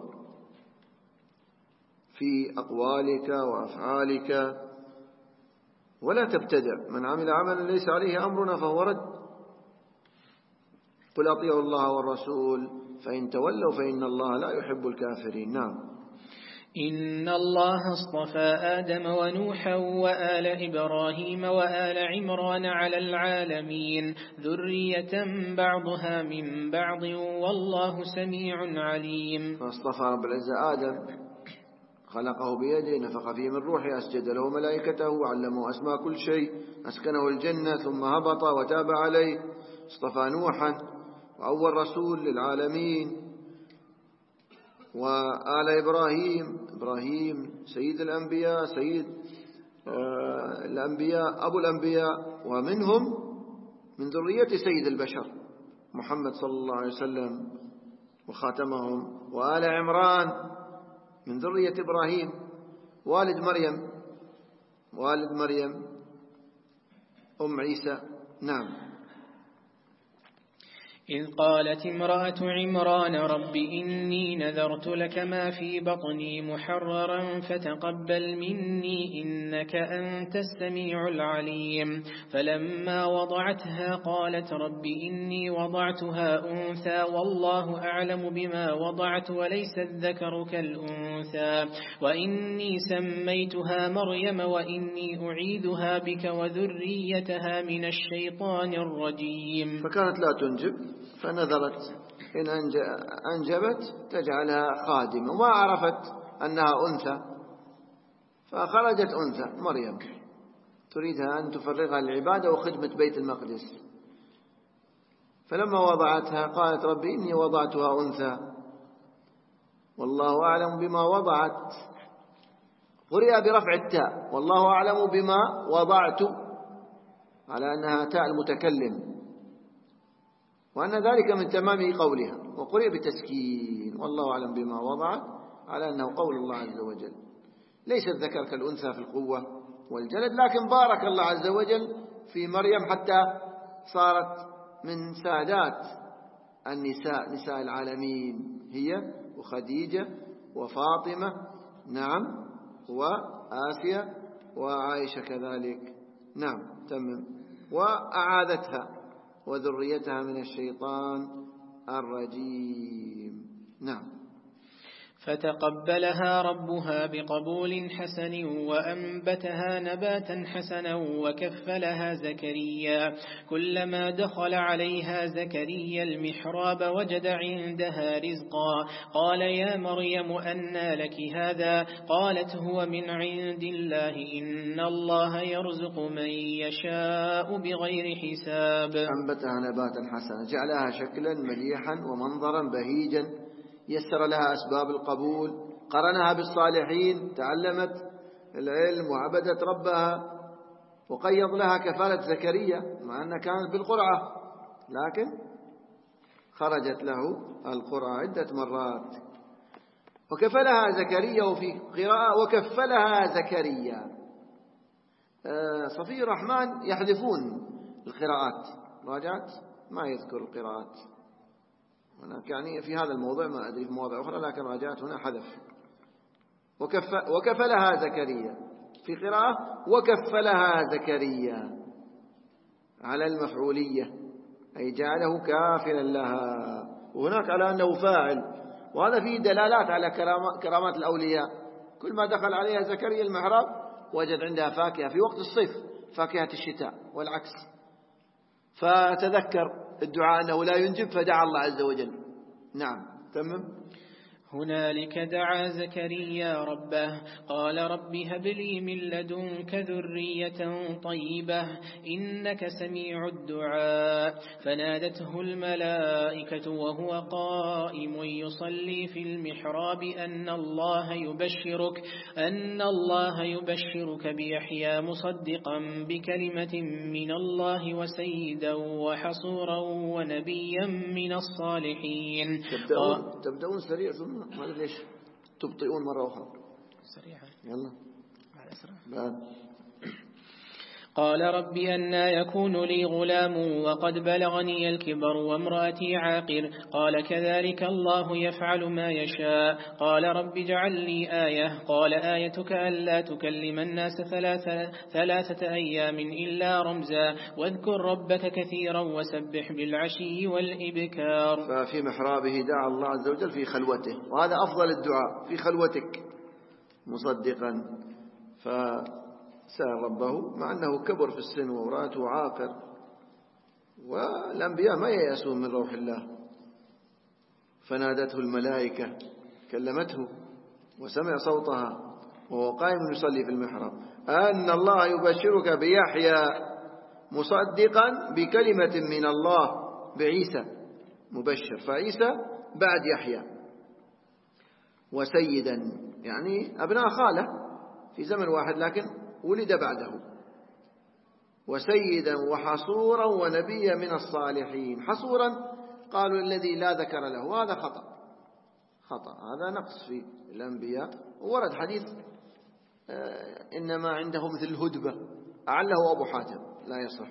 في أقوالك وأفعالك، ولا تبتدع. من عمل عملا ليس عليه أمرنا فهو رد. قل أطيعوا الله والرسول فإن تولوا فإن الله لا يحب الكافرين. نعم. إن الله اصطفى آدم ونوحا وآل إبراهيم وآل عمران على العالمين ذرية بعضها من بعض والله سميع عليم. فاصطفى رب العزة آدم، خلقه بيده، نفخ فيه من روحه، أسجد له ملائكته وعلمه أسماء كل شيء، أسكنه الجنة ثم هبط وتاب عليه. اصطفى نوحا وأول رسول للعالمين، وآل إبراهيم سيد الأنبياء، سيد الأنبياء، أبو الأنبياء، ومنهم من ذرية سيد البشر محمد صلى الله عليه وسلم وخاتمهم، وآل عمران من ذرية إبراهيم والد مريم أم عيسى. نعم. إذ قالت امرأة عمران رب إني نذرت لك ما في بطني محررا فتقبل مني إنك أنت السميع العليم. فلما وضعتها قالت رب إني وضعتها أنثى والله أعلم بما وضعت وليس الذكر كالأنثى وإني سميتها مريم وإني أعيدها بك وذريتها من الشيطان الرجيم. فكانت لا تنجب فنذرت إن أنجبت تجعلها خادمة، وما عرفت أنها أنثى فخرجت أنثى مريم تريدها أن تفرغها للعبادة وخدمة بيت المقدس. فلما وضعتها قالت ربي إني وضعتها أنثى والله أعلم بما وضعت، قرئ برفع التاء والله أعلم بما وضعت على أنها تاء المتكلم، وأن ذلك من تمام قولها، وقرئ بالتسكين والله أعلم بما وضعت على أنه قول الله عز وجل. ليس الذكر كالأنثى في القوة والجلد، لكن بارك الله عز وجل في مريم حتى صارت من سادات النساء، نساء العالمين، هي وخديجة وفاطمة نعم وآسيا وعائشة كذلك. نعم تمام. وأعاذتها وذريتها من الشيطان الرجيم. نعم. فتقبلها ربها بقبول حسن وأنبتها نباتا حسنا وكفلها زكريا. كلما دخل عليها زكريا المحراب وجد عندها رزقا قال يا مريم أنى لك هذا؟ قالت هو من عند الله إن الله يرزق من يشاء بغير حساب. أنبتها نباتا حسنا، جعلها شكلا مليحا ومنظرا بهيجا، يسر لها أسباب القبول، قرنها بالصالحين، تعلمت العلم وعبدت ربها، وقيض لها كفالة زكريا مع أنها كانت بالقرعة، لكن خرجت له القرعة عدة مرات. وكفلها زكريا، وفي قراءة وكفلها زكريا. صفي الرحمن يحذفون القراءات، راجعت ما يذكر القراءات، يعني في هذا الموضوع ما أدري في مواضع أخرى، لكن راجعت هنا حذف. وكفلها زكريا، في قراءة وكفلها زكريا على المفعولية، أي جعله كافلا لها، وهناك على أنه فاعل، وهذا فيه دلالات على كرامات الأولياء. كل ما دخل عليها زكريا المحراب وجد عندها فاكهة في وقت الصيف، فاكهة الشتاء والعكس، فتذكر الدعاء أنه لا ينجب فدعا الله عز وجل. نعم تمام. هنالك دعا زكريا ربه قال رب هب لي من لدنك ذرية طيبة إنك سميع الدعاء. فنادته الملائكة وهو قائم يصلي في المحراب أن الله يبشرك بيحيى مصدقا بكلمة من الله وسيدا وحصورا ونبيا من الصالحين. تبدأون سريع ثم ما أدري ليش تبطئون مرة أخرى سريعا. يلا على أسرع. بعد. قال رب أنى يكون لي غلام وقد بلغني الكبر وامرأتي عاقر. قال كذلك الله يفعل ما يشاء. قال رب اجعل لي آية. قال آيتك ألا تكلم الناس ثلاثة أيام إلا رمزا واذكر ربك كثيرا وسبح بالعشي والإبكار. ففي محرابه دعا الله عز وجل في خلوته، وهذا أفضل الدعاء في خلوتك مصدقا. سأل ربه مع أنه كبر في السن وامرأته عاقر، والأنبياء ما ييأسون من روح الله. فنادته الملائكة، كلمته وسمع صوتها وهو قائم يصلي في المحراب أن الله يبشرك بيحيى مصدقا بكلمة من الله، بعيسى مبشر، فعيسى بعد يحيى، وسيدا يعني أبناء خالة في زمن واحد لكن ولد بعده. وسيدا وحصورا ونبيا من الصالحين. حصورا قالوا الذي لا ذكر له، وهذا خطأ، هذا نقص في الأنبياء. ورد حديث إنما عنده مثل الهدبة، أعله أبو حاتم، لا يصح.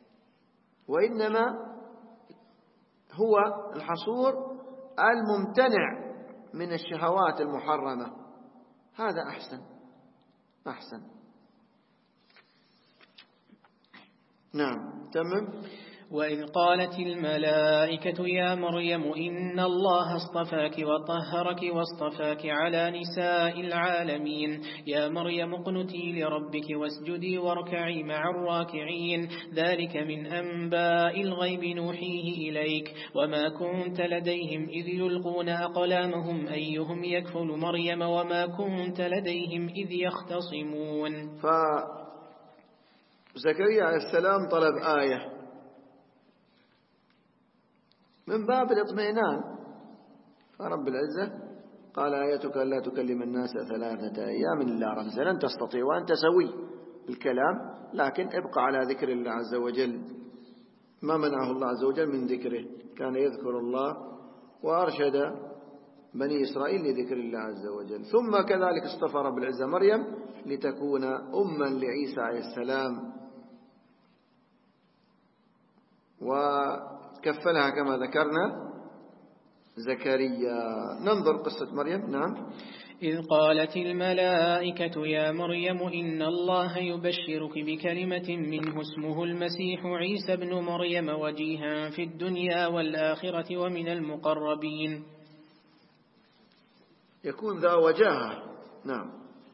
وإنما هو الحصور الممتنع من الشهوات المحرمة، هذا أحسن. نعم تمام. وإذ قالت الملائكة يا مريم إن الله اصطفاك وطهرك واصطفاك على نساء العالمين، يا مريم اقنتي لربك واسجدي واركعي مع الراكعين، ذلك من أنباء الغيب نوحيه إليك، وما كنت لديهم إذ يلقون أقلامهم أيهم يكفل مريم وما كنت لديهم إذ يختصمون. زكريا عليه السلام طلب آية من باب الاطمئنان، فرب العزة قال آيتك ألا تكلم الناس 3 أيام إلا رمزا. لن تستطيع وأنت سوي بالكلام، لكن ابقى على ذكر الله عز وجل. ما منعه الله عز وجل من ذكره، كان يذكر الله وأرشد بني إسرائيل لذكر الله عز وجل. ثم كذلك اصطفى رب العزة مريم لتكون أما لعيسى عليه السلام، وكفلها كما ذكرنا زكريا. ننظر قصة مريم. نعم. إذ قالت الملائكة يا مريم إن الله يبشرك بكلمة منه اسمه المسيح عيسى بن مريم وجيها في الدنيا والآخرة ومن المقربين. يكون ذا وجاهة. نعم.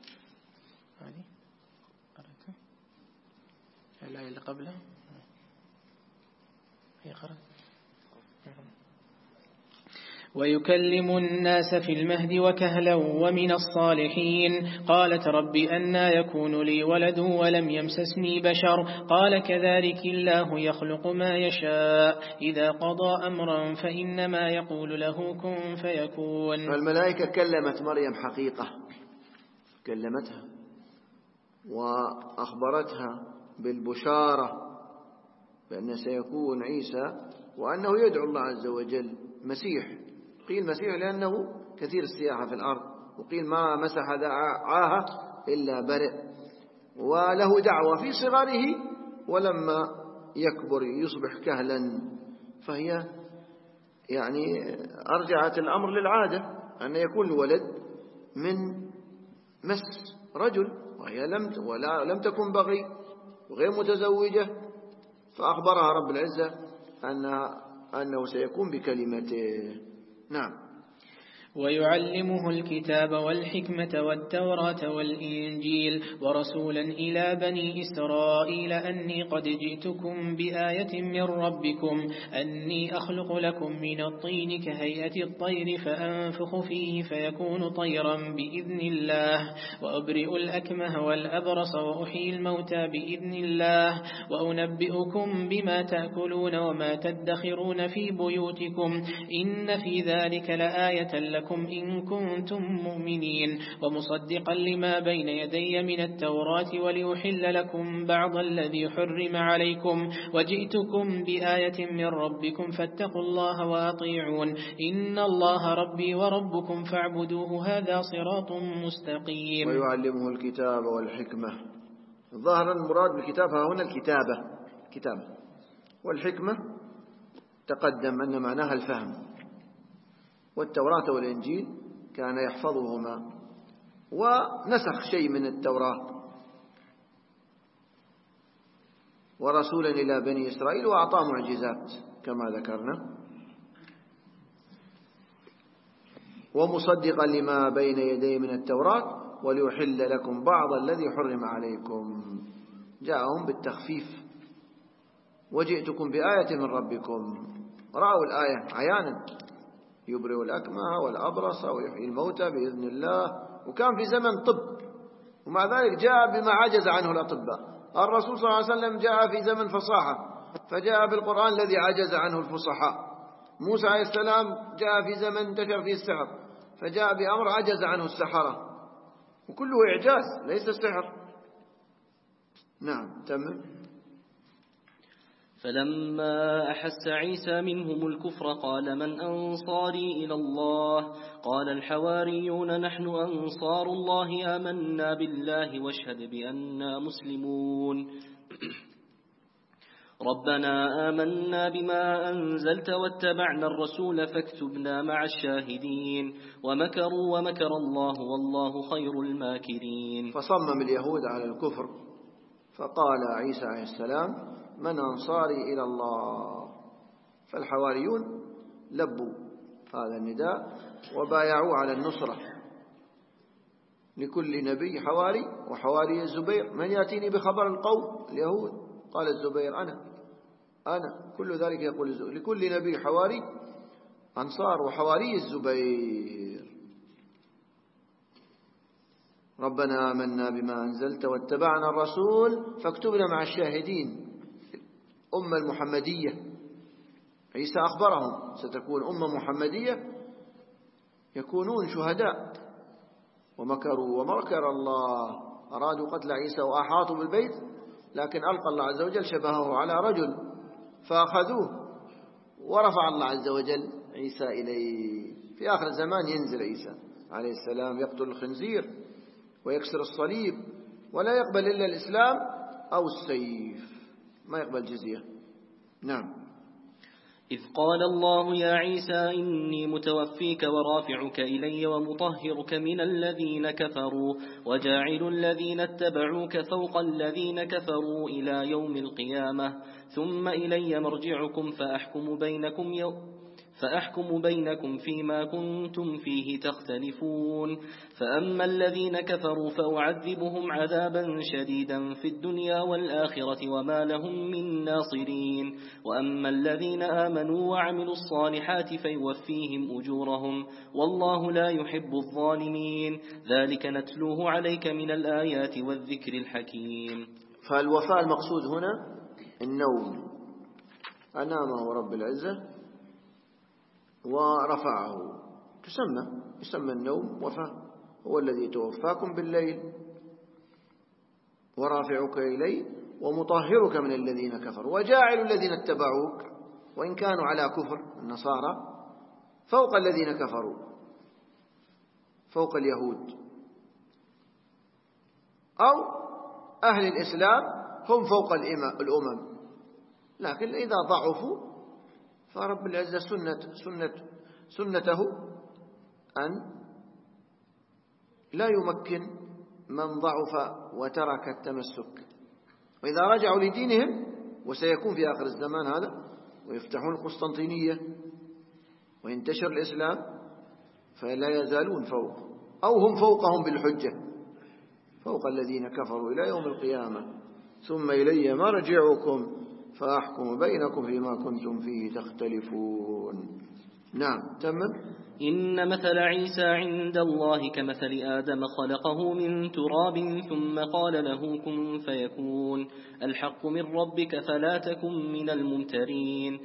الآية اللي قبلها هي خرج. ويكلم الناس في المهد وكهلا ومن الصالحين. قالت رب أنى يكون لي ولد ولم يمسسني بشر، قال كذلك الله يخلق ما يشاء إذا قضى أمرا فإنما يقول له كن فيكون. فالملائكة كلمت مريم حقيقة، كلمتها وأخبرتها بالبشارة بأن سيكون عيسى، وأنه يدعو الله عز وجل مسيح. قيل مسيح لأنه كثير السياحة في الأرض، وقيل ما مسح ذا عاهة إلا برئ، وله دعوة في صغره ولما يكبر يصبح كهلا. فهي يعني أرجعت الأمر للعادة أن يكون الولد من مس رجل، وهي لم تكن بغي وغير متزوجة، فأخبرها رب العزة أنه سيكون بكلمته. نعم. ويعلمه الكتاب والحكمة والتوراة والإنجيل ورسولا إلى بني إسرائيل أني قد جئتكم بآية من ربكم أني أخلق لكم من الطين كهيئة الطير فأنفخ فيه فيكون طيرا بإذن الله وأبرئ الأكمه والأبرص وأحيي الموتى بإذن الله وأنبئكم بما تأكلون وما تدخرون في بيوتكم إن في ذلك لآية لكم إن كنتم مؤمنين ومصدقا لما بين يدي من التوراة وليحل لكم بعض الذي حرم عليكم وجئتكم بآية من ربكم فاتقوا الله وأطيعون إن الله ربي وربكم فاعبدوه هذا صراط مستقيم. ويعلمه الكتاب والحكمة. ظاهر المراد بالكتاب هنا الكتابة، والحكمة تقدم أن معناها الفهم، والتوراة والإنجيل كان يحفظهما، ونسخ شيء من التوراة. ورسولا إلى بني إسرائيل وأعطاه معجزات كما ذكرنا، ومصدقا لما بين يديه من التوراة وليحل لكم بعض الذي حرم عليكم. جاءهم بالتخفيف. وجئتكم بآية من ربكم. رأوا الآية عيانا، يبرئ الأكمه والأبرص ويحيي الموتى بإذن الله. وكان في زمن طب، ومع ذلك جاء بما عجز عنه الأطباء. الرسول صلى الله عليه وسلم جاء في زمن فصاحة، فجاء بالقرآن الذي عجز عنه الفصحاء. موسى عليه السلام جاء في زمن انتشر فيه السحر، فجاء بأمر عجز عنه السحرة، وكله إعجاز ليس السحر. نعم تمام. فلما أحس عيسى منهم الكفر قال من أنصاري إلى الله قال الحواريون نحن أنصار الله آمنا بالله واشهد بأننا مسلمون ربنا آمنا بما أنزلت واتبعنا الرسول فاكتبنا مع الشاهدين ومكروا ومكر الله والله خير الماكرين. فصمم اليهود على الكفر، فقال عيسى عليه السلام من أنصاري إلى الله، فالحواريون لبوا هذا النداء وبايعوا على النصرة. لكل نبي حواري، وحواري الزبير من يأتيني بخبر القوم اليهود؟ قال الزبير أنا كل ذلك يقول الزبير. لكل نبي حواري أنصار، وحواري الزبير. ربنا آمنا بما أنزلت واتبعنا الرسول فاكتبنا مع الشاهدين. أمة المحمدية عيسى أخبرهم ستكون أمة محمدية يكونون شهداء. ومكروا ومكر الله، أرادوا قتل عيسى وأحاطوا بالبيت، لكن ألقى الله عز وجل شبهه على رجل فأخذوه، ورفع الله عز وجل عيسى إليه. في آخر الزمان ينزل عيسى عليه السلام يقتل الخنزير ويكسر الصليب، ولا يقبل إلا الإسلام أو السيف، ما يقبل جزية. نعم. إذ قال الله يا عيسى إني متوفيك ورافعك إلي ومطهرك من الذين كفروا وجاعل الذين اتبعوك فوق الذين كفروا إلى يوم القيامة ثم إلي مرجعكم فأحكم بينكم فيما كنتم فيه تختلفون. فأما الذين كفروا فأعذبهم عذابا شديدا في الدنيا والآخرة وما لهم من ناصرين. وأما الذين آمنوا وعملوا الصالحات فيوفيهم أجورهم والله لا يحب الظالمين. ذلك نتلوه عليك من الآيات والذكر الحكيم. فالوفاء المقصود هنا النوم، أنامه رب العزة ورفعه، يسمى النوم وفاء. هو الذي توفاكم بالليل ورافعك إليه ومطهرك من الذين كفروا وجاعل الذين اتبعوك وإن كانوا على كفر النصارى فوق الذين كفروا، فوق اليهود، أو أهل الإسلام هم فوق الأمم. لكن إذا ضعفوا فرب العزة سنته أن لا يمكن من ضعف وترك التمسك. وإذا رجعوا لدينهم، وسيكون في آخر الزمان هذا، ويفتحون القسطنطينية وينتشر الإسلام، فلا يزالون فوق، أو هم فوقهم بالحجة، فوق الذين كفروا إلى يوم القيامة ثم إلي مرجعكم فأحكم بينكم فيما كنتم فيه تختلفون. نعم. تمام. إن مثل عيسى عند الله كمثل آدم خلقه من تراب ثم قال له كن فيكون. الحق من ربك فلا تكن من الممترين.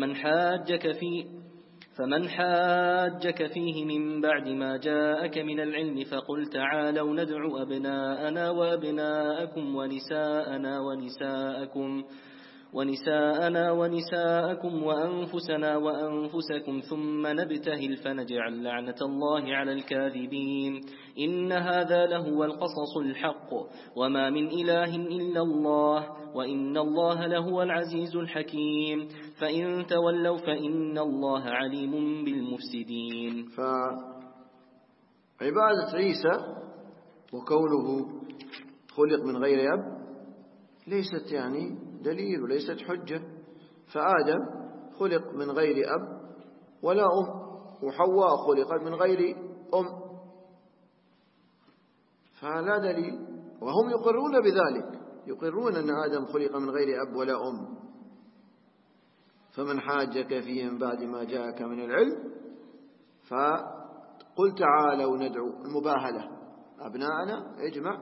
فمن حاجك فيه من بعد ما جاءك من العلم فقل تعالوا ندعو أبناءنا وأبناءكم ونساءكم وأنفسنا وأنفسكم ثم نبتهل فنجعل لعنة الله على الكاذبين. إن هذا لهو القصص الحق وما من إله إلا الله وإن الله لهو العزيز الحكيم. فإن تولوا فإن الله عليم بالمفسدين. فعبادة عيسى وكونه خلق من غير أب ليست يعني دليل وليست حجة. فآدم خلق من غير أب ولا أم، وحواء خلقت من غير أم، فلا دليل. وهم يقرون بذلك، يقرون أن آدم خلق من غير أب ولا أم. فمن حاجك فيه من بعد ما جاءك من العلم فقل تعالوا ندعو، المباهلة، أبناءنا اجمع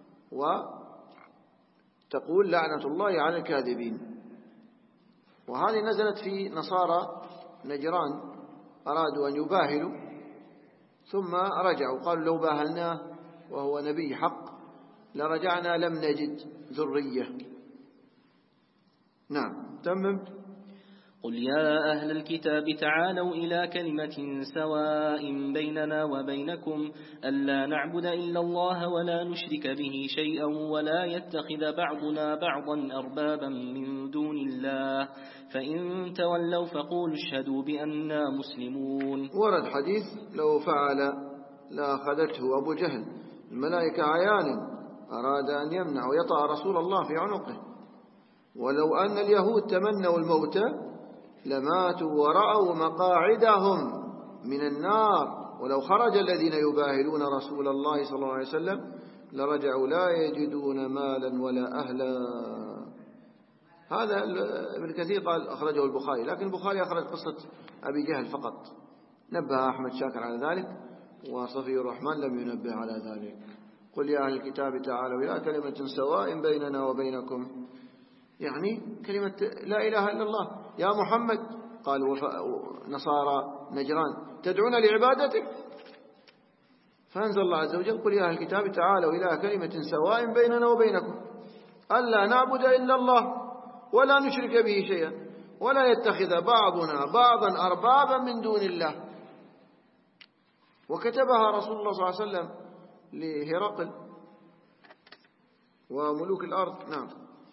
وتقول لعنة الله على الكاذبين. وهذه نزلت في نصارى نجران، أرادوا أن يباهلوا ثم رجعوا قالوا لو باهلناه وهو نبي حق لرجعنا لم نجد ذرية. نعم. تمم. قل يا أهل الكتاب تعالوا إلى كلمة سواء بيننا وبينكم ألا نعبد إلا الله ولا نشرك به شيئا ولا يتخذ بعضنا بعضا أربابا من دون الله فإن تولوا فقولوا اشهدوا بأننا مسلمون. ورد حديث لو فعل لأخذته أبو جهل الملائكة عيانا أراد أن يمنع ويطأ رسول الله في عنقه، ولو أن اليهود تمنوا الموت لماتوا ورأوا مقاعدهم من النار، ولو خرج الذين يباهلون رسول الله صلى الله عليه وسلم لرجعوا لا يجدون مالا ولا أهلا. هذا ابن كثير قال أخرجه البخاري، لكن البخاري أخرج قصة أبي جهل فقط، نبه أحمد شاكر على ذلك وصفي الرحمن لم ينبه على ذلك. قل يا أهل الكتاب تعالوا إلى كلمة سواء بيننا وبينكم، يعني كلمة لا إله إلا الله. يا محمد قالوا نصارى نجران تدعون لعبادتك، فأنزل الله عز وجل قل يا أهل الكتاب تعالوا إلى كلمة سواء بيننا وبينكم ألا نعبد إلا الله ولا نشرك به شيئا ولا يتخذ بعضنا بعضا أربابا من دون الله. وكتبها رسول الله صلى الله عليه وسلم لهرقل وملوك الأرض. نعم.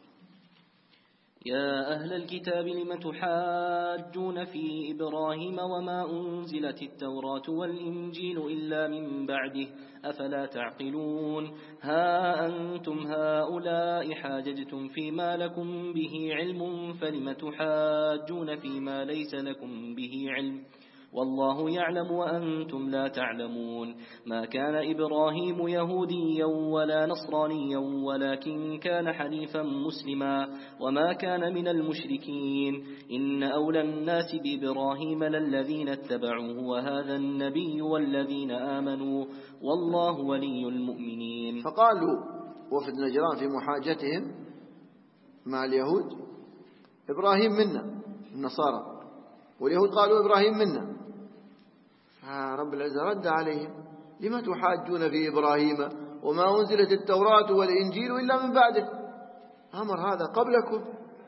يا أهل الكتاب لم تحاجون في إبراهيم وما أنزلت التوراة والإنجيل إلا من بعده أفلا تعقلون. ها أنتم هؤلاء حاججتم فيما لكم به علم فلم تحاجون فيما ليس لكم به علم والله يعلم وأنتم لا تعلمون. ما كان إبراهيم يهوديا ولا نصرانيا ولكن كان حنيفا مسلما وما كان من المشركين. إن أولى الناس بإبراهيم للذين اتبعوه وهذا النبي والذين آمنوا والله ولي المؤمنين. فقالوا وفد نجران في محاجتهم مع اليهود إبراهيم منا النصارى، واليهود قالوا إبراهيم منا، رب العزة رد عليهم لما تحاجون في إبراهيم وما أنزلت التوراة والإنجيل إلا من بعده. أمر هذا قبلكم،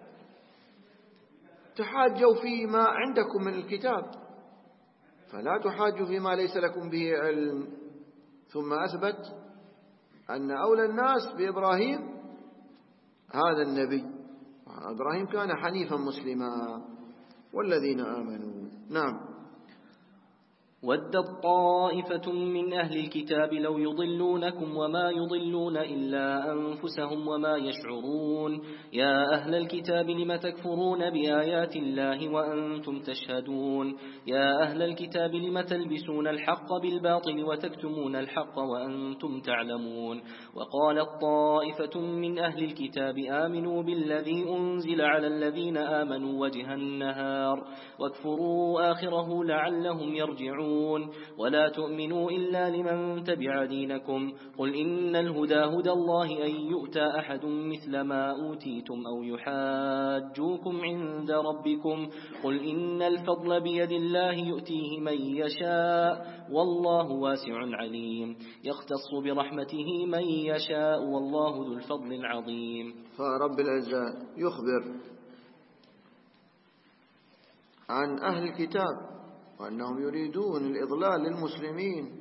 تحاجوا فيما عندكم من الكتاب فلا تحاجوا فيما ليس لكم به علم. ثم أثبت أن أولى الناس بإبراهيم هذا النبي، إبراهيم كان حنيفا مسلما والذين آمنوا. نعم. ودت طائفة من أهل الكتاب لو يضلونكم وما يضلون إلا أنفسهم وما يشعرون. يا أهل الكتاب لم تكفرون بآيات الله وأنتم تشهدون. يا أهل الكتاب لم تلبسون الحق بالباطل وتكتمون الحق وأنتم تعلمون. وقالت طائفة من أهل الكتاب آمنوا بالذي أنزل على الذين آمنوا وجه النهار واكفروا آخره لعلهم يرجعون. ولا تؤمنوا إلا لمن تبع دينكم قل إن الهدى هدى الله أن يؤتى أحد مثل ما أوتيتم أو يحاجوكم عند ربكم قل إن الفضل بيد الله يؤتيه من يشاء والله واسع عليم يختص برحمته من يشاء والله ذو الفضل العظيم. فرب العزة يخبر عن أهل الكتاب وأنهم يريدون الإضلال للمسلمين،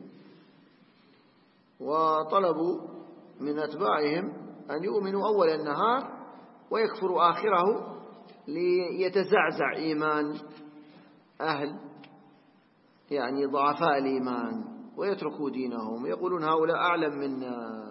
وطلبوا من أتباعهم أن يؤمنوا أول النهار ويكفروا آخره ليتزعزع إيمان أهل يعني ضعفاء الإيمان ويتركوا دينهم، يقولون هؤلاء أعلم منا.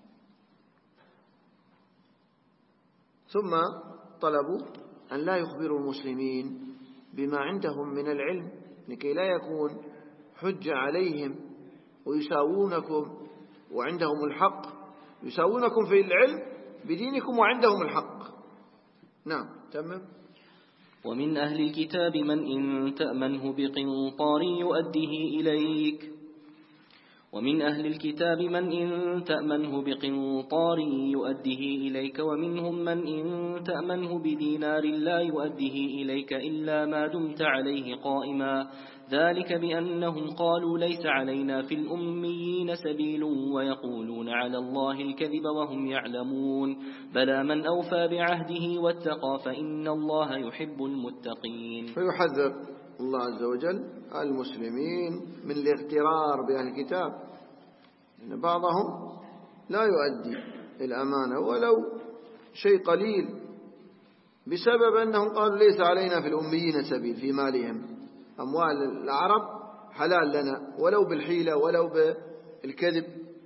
ثم طلبوا أن لا يخبروا المسلمين بما عندهم من العلم لكي لا يكون حجة عليهم ويساوونكم وعندهم الحق، يساوونكم في العلم بدينكم وعندهم الحق. نعم. تمام. ومن أهل الكتاب من إن تأمنه بقنطار يؤديه إليك ومن أهل الكتاب من إن تأمنه بقنطار يؤديه إليك ومنهم من إن تأمنه بدينار لا يؤديه إليك إلا ما دمت عليه قائما ذلك بأنهم قالوا ليس علينا في الأميين سبيل ويقولون على الله الكذب وهم يعلمون بلى من أوفى بعهده واتقى فإن الله يحب المتقين. فيحذر الله عز وجل المسلمين من الاغترار بأهل الكتاب، إن بعضهم لا يؤدي الأمانة ولو شيء قليل بسبب أنهم قالوا ليس علينا في الأميين سبيل، في مالهم أموال العرب حلال لنا ولو بالحيلة ولو بالكذب.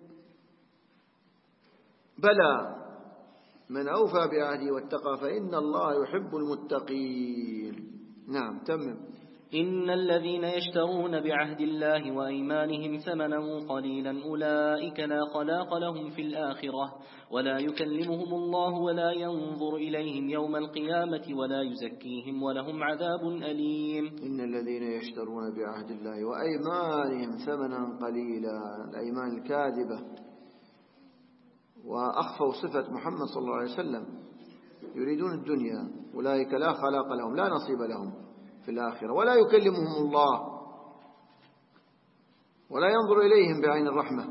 بلى من أوفى بعهده واتقى فإن الله يحب المتقين. نعم تمم. إن الذين يشترون بعهد الله وأيمانهم ثمنا قليلا أولئك لا خلاق لهم في الآخرة ولا يكلمهم الله ولا ينظر إليهم يوم القيامة ولا يزكيهم ولهم عذاب أليم. إن الذين يشترون بعهد الله وأيمانهم ثمنا قليلا، الأيمان الكاذبة، وأخفوا صفة محمد صلى الله عليه وسلم، يريدون الدنيا، أولئك لا خلاق لهم لا نصيب لهم في الآخرة ولا يكلمهم الله ولا ينظر إليهم بعين الرحمة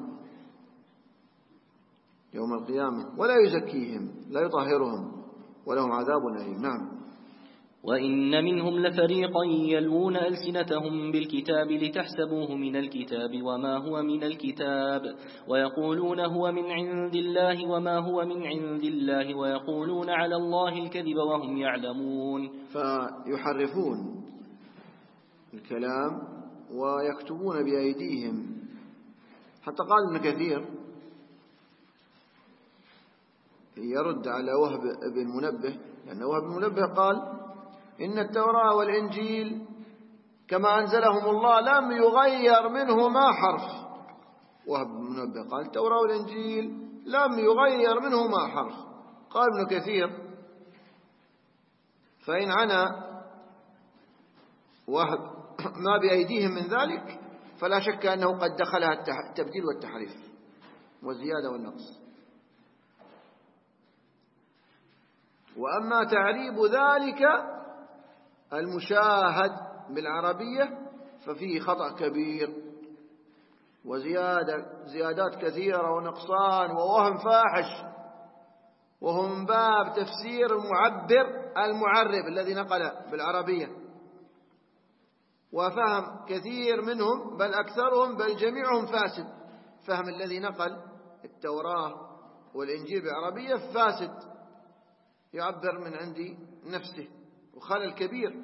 يوم القيامة ولا يزكيهم لا يطهرهم ولهم عذاب أليم. نعم. وإن منهم لفريقا يلوون ألسنتهم بالكتاب لتحسبوه من الكتاب وما هو من الكتاب ويقولون هو من عند الله وما هو من عند الله ويقولون على الله الكذب وهم يعلمون. فيحرفون الكلام ويكتبون بأيديهم. حتى قال ابن كثير يرد على وهب بن منبه، لأن وهب بن منبه قال إن التوراة والإنجيل كما أنزلهم الله لم يغير منهما حرف. وهب بن منبه قال التوراة والإنجيل لم يغير منهما حرف. قال ابن كثير فإن عنا وهب ما بأيديهم من ذلك فلا شك أنه قد دخلها التبديل والتحريف والزيادة والنقص. وأما تعريب ذلك المشاهد بالعربية ففيه خطأ كبير وزيادات كثيرة ونقصان ووهم فاحش، وهم باب تفسير المعرب الذي نقل بالعربية، وفهم كثير منهم بل أكثرهم بل جميعهم فاسد. فهم الذي نقل التوراة والإنجيل بالعربية فاسد، يعبر من عند نفسه، وخلل كبير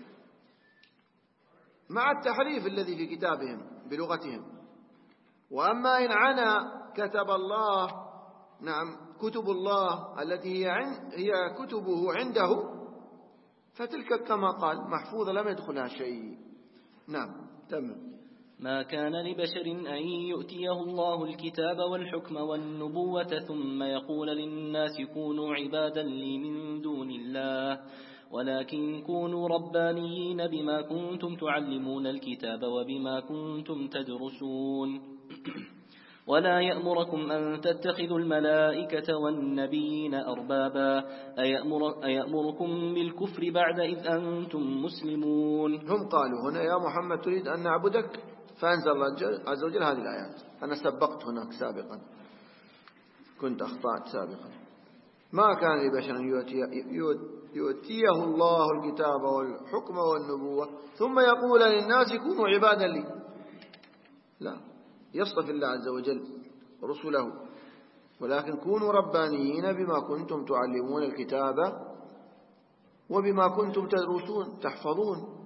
مع التحريف الذي في كتابهم بلغتهم. وأما إن عنا كتب الله، نعم كتب الله التي هي كتبه عنده فتلك كما قال محفوظة لم يدخلها شيء. نعم تمام. ما كان لبشر أن يؤتيه الله الكتاب والحكم والنبوة ثم يقول للناس كونوا عبادا لي من دون الله ولكن كونوا ربانيين بما كنتم تعلمون الكتاب وبما كنتم تدرسون ولا يأمركم أن تتخذوا الملائكة والنبيين أربابا أيأمركم بالكفر بعد إذ أنتم مسلمون. هم قالوا هنا يا محمد تريد أن نعبدك، فأنزل الله عز وجل هذه الآيات. أنا سبقت هناك سابقا، كنت أخطأت سابقا. ما كان لبشر أن يؤتيه الله الكتاب والحكم والنبوة ثم يقول للناس كونوا عبادا لي. لا، يصطفي الله عز وجل رسله، ولكن كونوا ربانيين بما كنتم تعلمون الكتاب وبما كنتم تدرسون تحفظون.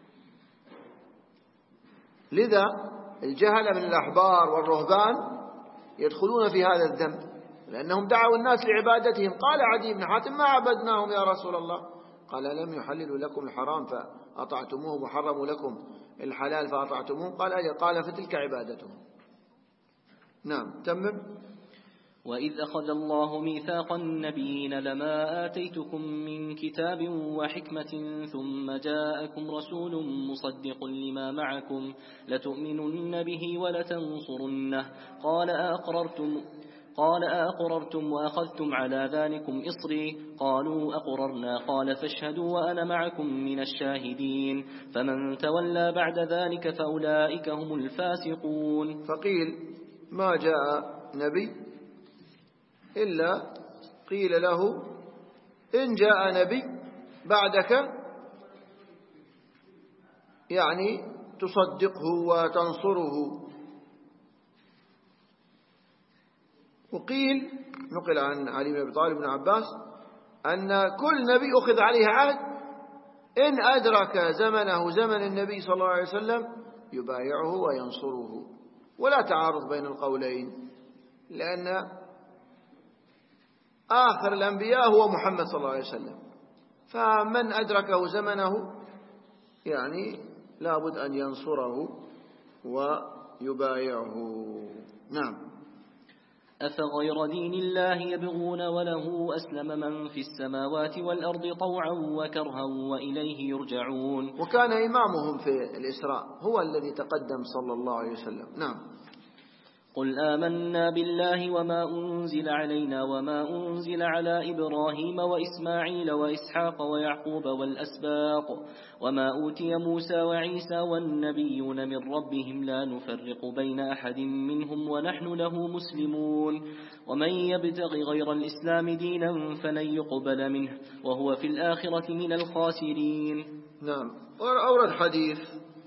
لذا الجهل من الأحبار والرهبان يدخلون في هذا الذنب، لأنهم دعوا الناس لعبادتهم. قال عدي بن حاتم ما عبدناهم يا رسول الله، قال لم يحللوا لكم الحرام فأطعتموه وحرموا لكم الحلال فأطعتموه، قال فتلك عبادتهم. نعم تمم. وإذ أخذ الله ميثاق النبيين لما آتيتكم من كتاب وحكمة ثم جاءكم رسول مصدق لما معكم لتؤمنن به ولتنصرنه قال أأقررتم وأخذتم على ذلكم إصري قالوا أقررنا قال فاشهدوا وأنا معكم من الشاهدين فمن تولى بعد ذلك فأولئك هم الفاسقون. فقيل ما جاء نبي إلا قيل له إن جاء نبي بعدك يعني تصدقه وتنصره. وقيل نقل عن علي بن أبي طالب بن عباس أن كل نبي أخذ عليه عهد إن أدرك زمنه زمن النبي صلى الله عليه وسلم يبايعه وينصره، ولا تعارض بين القولين، لأن آخر الأنبياء هو محمد صلى الله عليه وسلم، فمن أدركه زمنه يعني لابد أن ينصره ويبايعه. نعم. أفغير دين الله يبغون وله أسلم من في السماوات والأرض طوعا وكرها وإليه يرجعون. وكان إمامهم في الإسراء هو الذي تقدم صلى الله عليه وسلم. نعم. قل آمنا بالله وما أنزل علينا وما أنزل على إبراهيم وإسماعيل وإسحاق ويعقوب والأسباط وما أوتي موسى وعيسى والنبيون من ربهم لا نفرق بين أحد منهم ونحن له مسلمون ومن يبتغ غير الإسلام دينا فلن يقبل منه وهو في الآخرة من الخاسرين. نعم. أورد حديث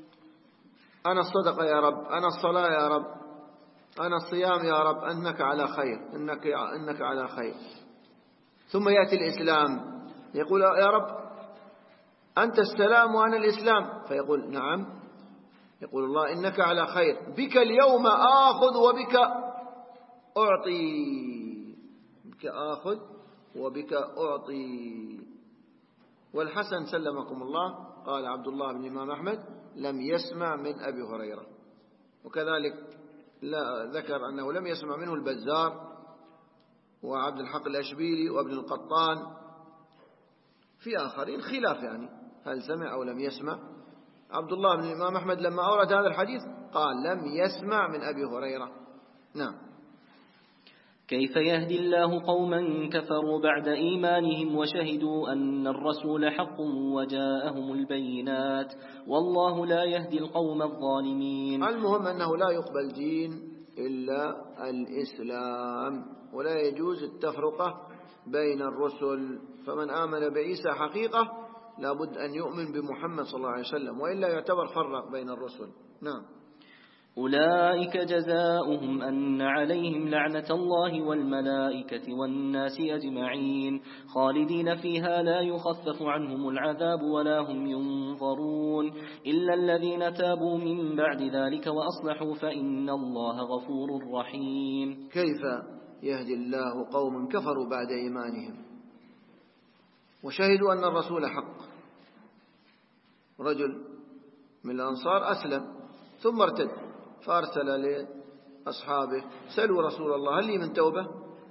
أنا الصدقة يا رب، أنا الصلاة يا رب، أنا الصيام يا رب، أنك على خير، إنك على خير. ثم يأتي الإسلام يقول يا رب أنت السلام وأنا الإسلام، فيقول نعم، يقول الله إنك على خير، بك اليوم آخذ وبك أعطي، بك آخذ وبك أعطي. والحسن سلمكم الله قال عبد الله بن الإمام أحمد لم يسمع من أبي هريرة، وكذلك لا ذكر أنه لم يسمع منه البزار وعبد الحق الأشبيلي وابن القطان، في آخرين خلاف يعني هل سمع أو لم يسمع. عبد الله بن الإمام أحمد لما أورد هذا الحديث قال لم يسمع من أبي هريرة. نعم. كيف يهدي الله قوما كفروا بعد إيمانهم وشهدوا أن الرسول حق وجاءهم البينات والله لا يهدي القوم الظالمين. المهم أنه لا يقبل دين إلا الإسلام، ولا يجوز التفرقة بين الرسل، فمن آمن بعيسى حقيقة لابد أن يؤمن بمحمد صلى الله عليه وسلم، وإلا يعتبر فرق بين الرسل. نعم. أولئك جزاؤهم أن عليهم لعنة الله والملائكة والناس أجمعين خالدين فيها لا يخفف عنهم العذاب ولا هم ينظرون إلا الذين تابوا من بعد ذلك وأصلحوا فإن الله غفور رحيم. كيف يهدي الله قوم كفروا بعد إيمانهم وشهدوا أن الرسول حق؟ رجل من الأنصار أسلم ثم ارتد، فأرسل لأصحابه سألوا رسول الله هل لي من توبة؟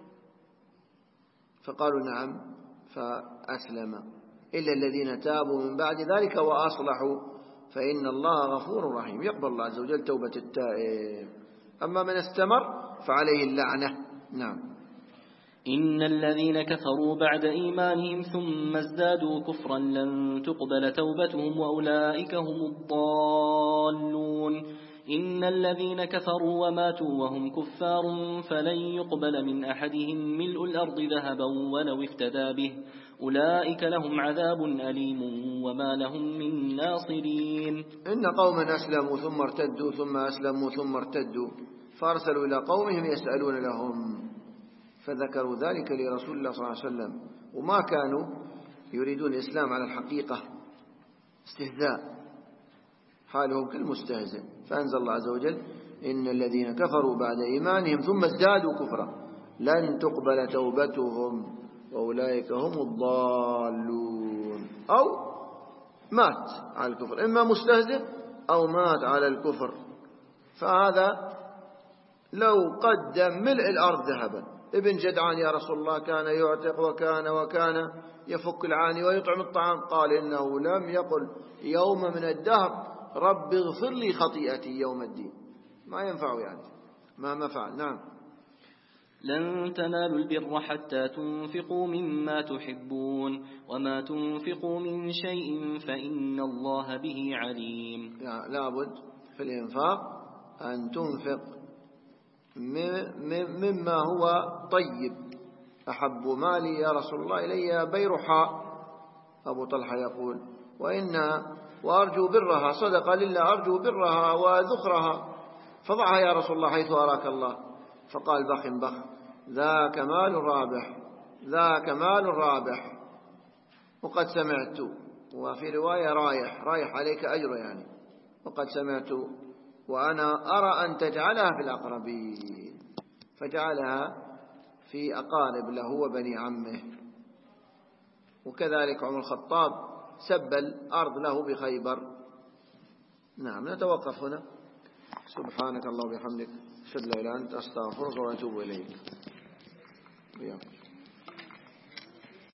فقالوا نعم، فأسلم إلا الذين تابوا من بعد ذلك وأصلحوا فإن الله غفور رحيم، يقبل الله عز وجل توبة التائب. أما من استمر فعليه اللعنة. نعم. إن الذين كفروا بعد إيمانهم ثم ازدادوا كفرا لن تقبل توبتهم وأولئك هم الضالون. إن الذين كفروا وماتوا وهم كفار فلن يقبل من أحدهم ملء الأرض ذهبا ولو افتدى به أولئك لهم عذاب أليم وما لهم من ناصرين. إن قوما أسلموا ثم ارتدوا ثم أسلموا ثم ارتدوا فأرسلوا إلى قومهم يسألون لهم، فذكروا ذلك لرسول الله صلى الله عليه وسلم، وما كانوا يريدون الإسلام على الحقيقة، استهزاء، حالهم كالمستهزئ. فأنزل الله عز وجل إن الذين كفروا بعد إيمانهم ثم ازدادوا كفرا لن تقبل توبتهم وأولئك هم الضالون. أو مات على الكفر، إما مستهزئ أو مات على الكفر، فهذا لو قدم ملء الأرض ذهبا ابن جدعان يا رسول الله كان يعتق وكان يفك العاني ويطعم الطعام. قال إنه لم يقل يوم من الدهر رب اغفر لي خطيئتي يوم الدين. ما ينفع يعني ما فعل. نعم. لن تنالوا البر حتى تنفقوا مما تحبون وما تنفقوا من شيء فإن الله به عليم. يعني لابد في الإنفاق أن تنفق مما هو طيب. أحب مالي يا رسول الله إلي بيرحاء. أبو طلحة يقول وأرجو برها صدقة لله أرجو برها وذخرها فضعها يا رسول الله حيث أراك الله. فقال بخ بخ ذاك مال رابح ذاك مال رابح. وقد سمعت وفي رواية رايح عليك أجر يعني. وقد سمعت وأنا أرى أن تجعلها في الأقربين. فجعلها في أقارب له وبني عمه. وكذلك عمر الخطاب سب الأرض له بخيبر. نعم. نتوقف هنا. سبحانك الله وبحمدك أشهد أن لا إله إلا أنت أستغفرك وأتوب إليك.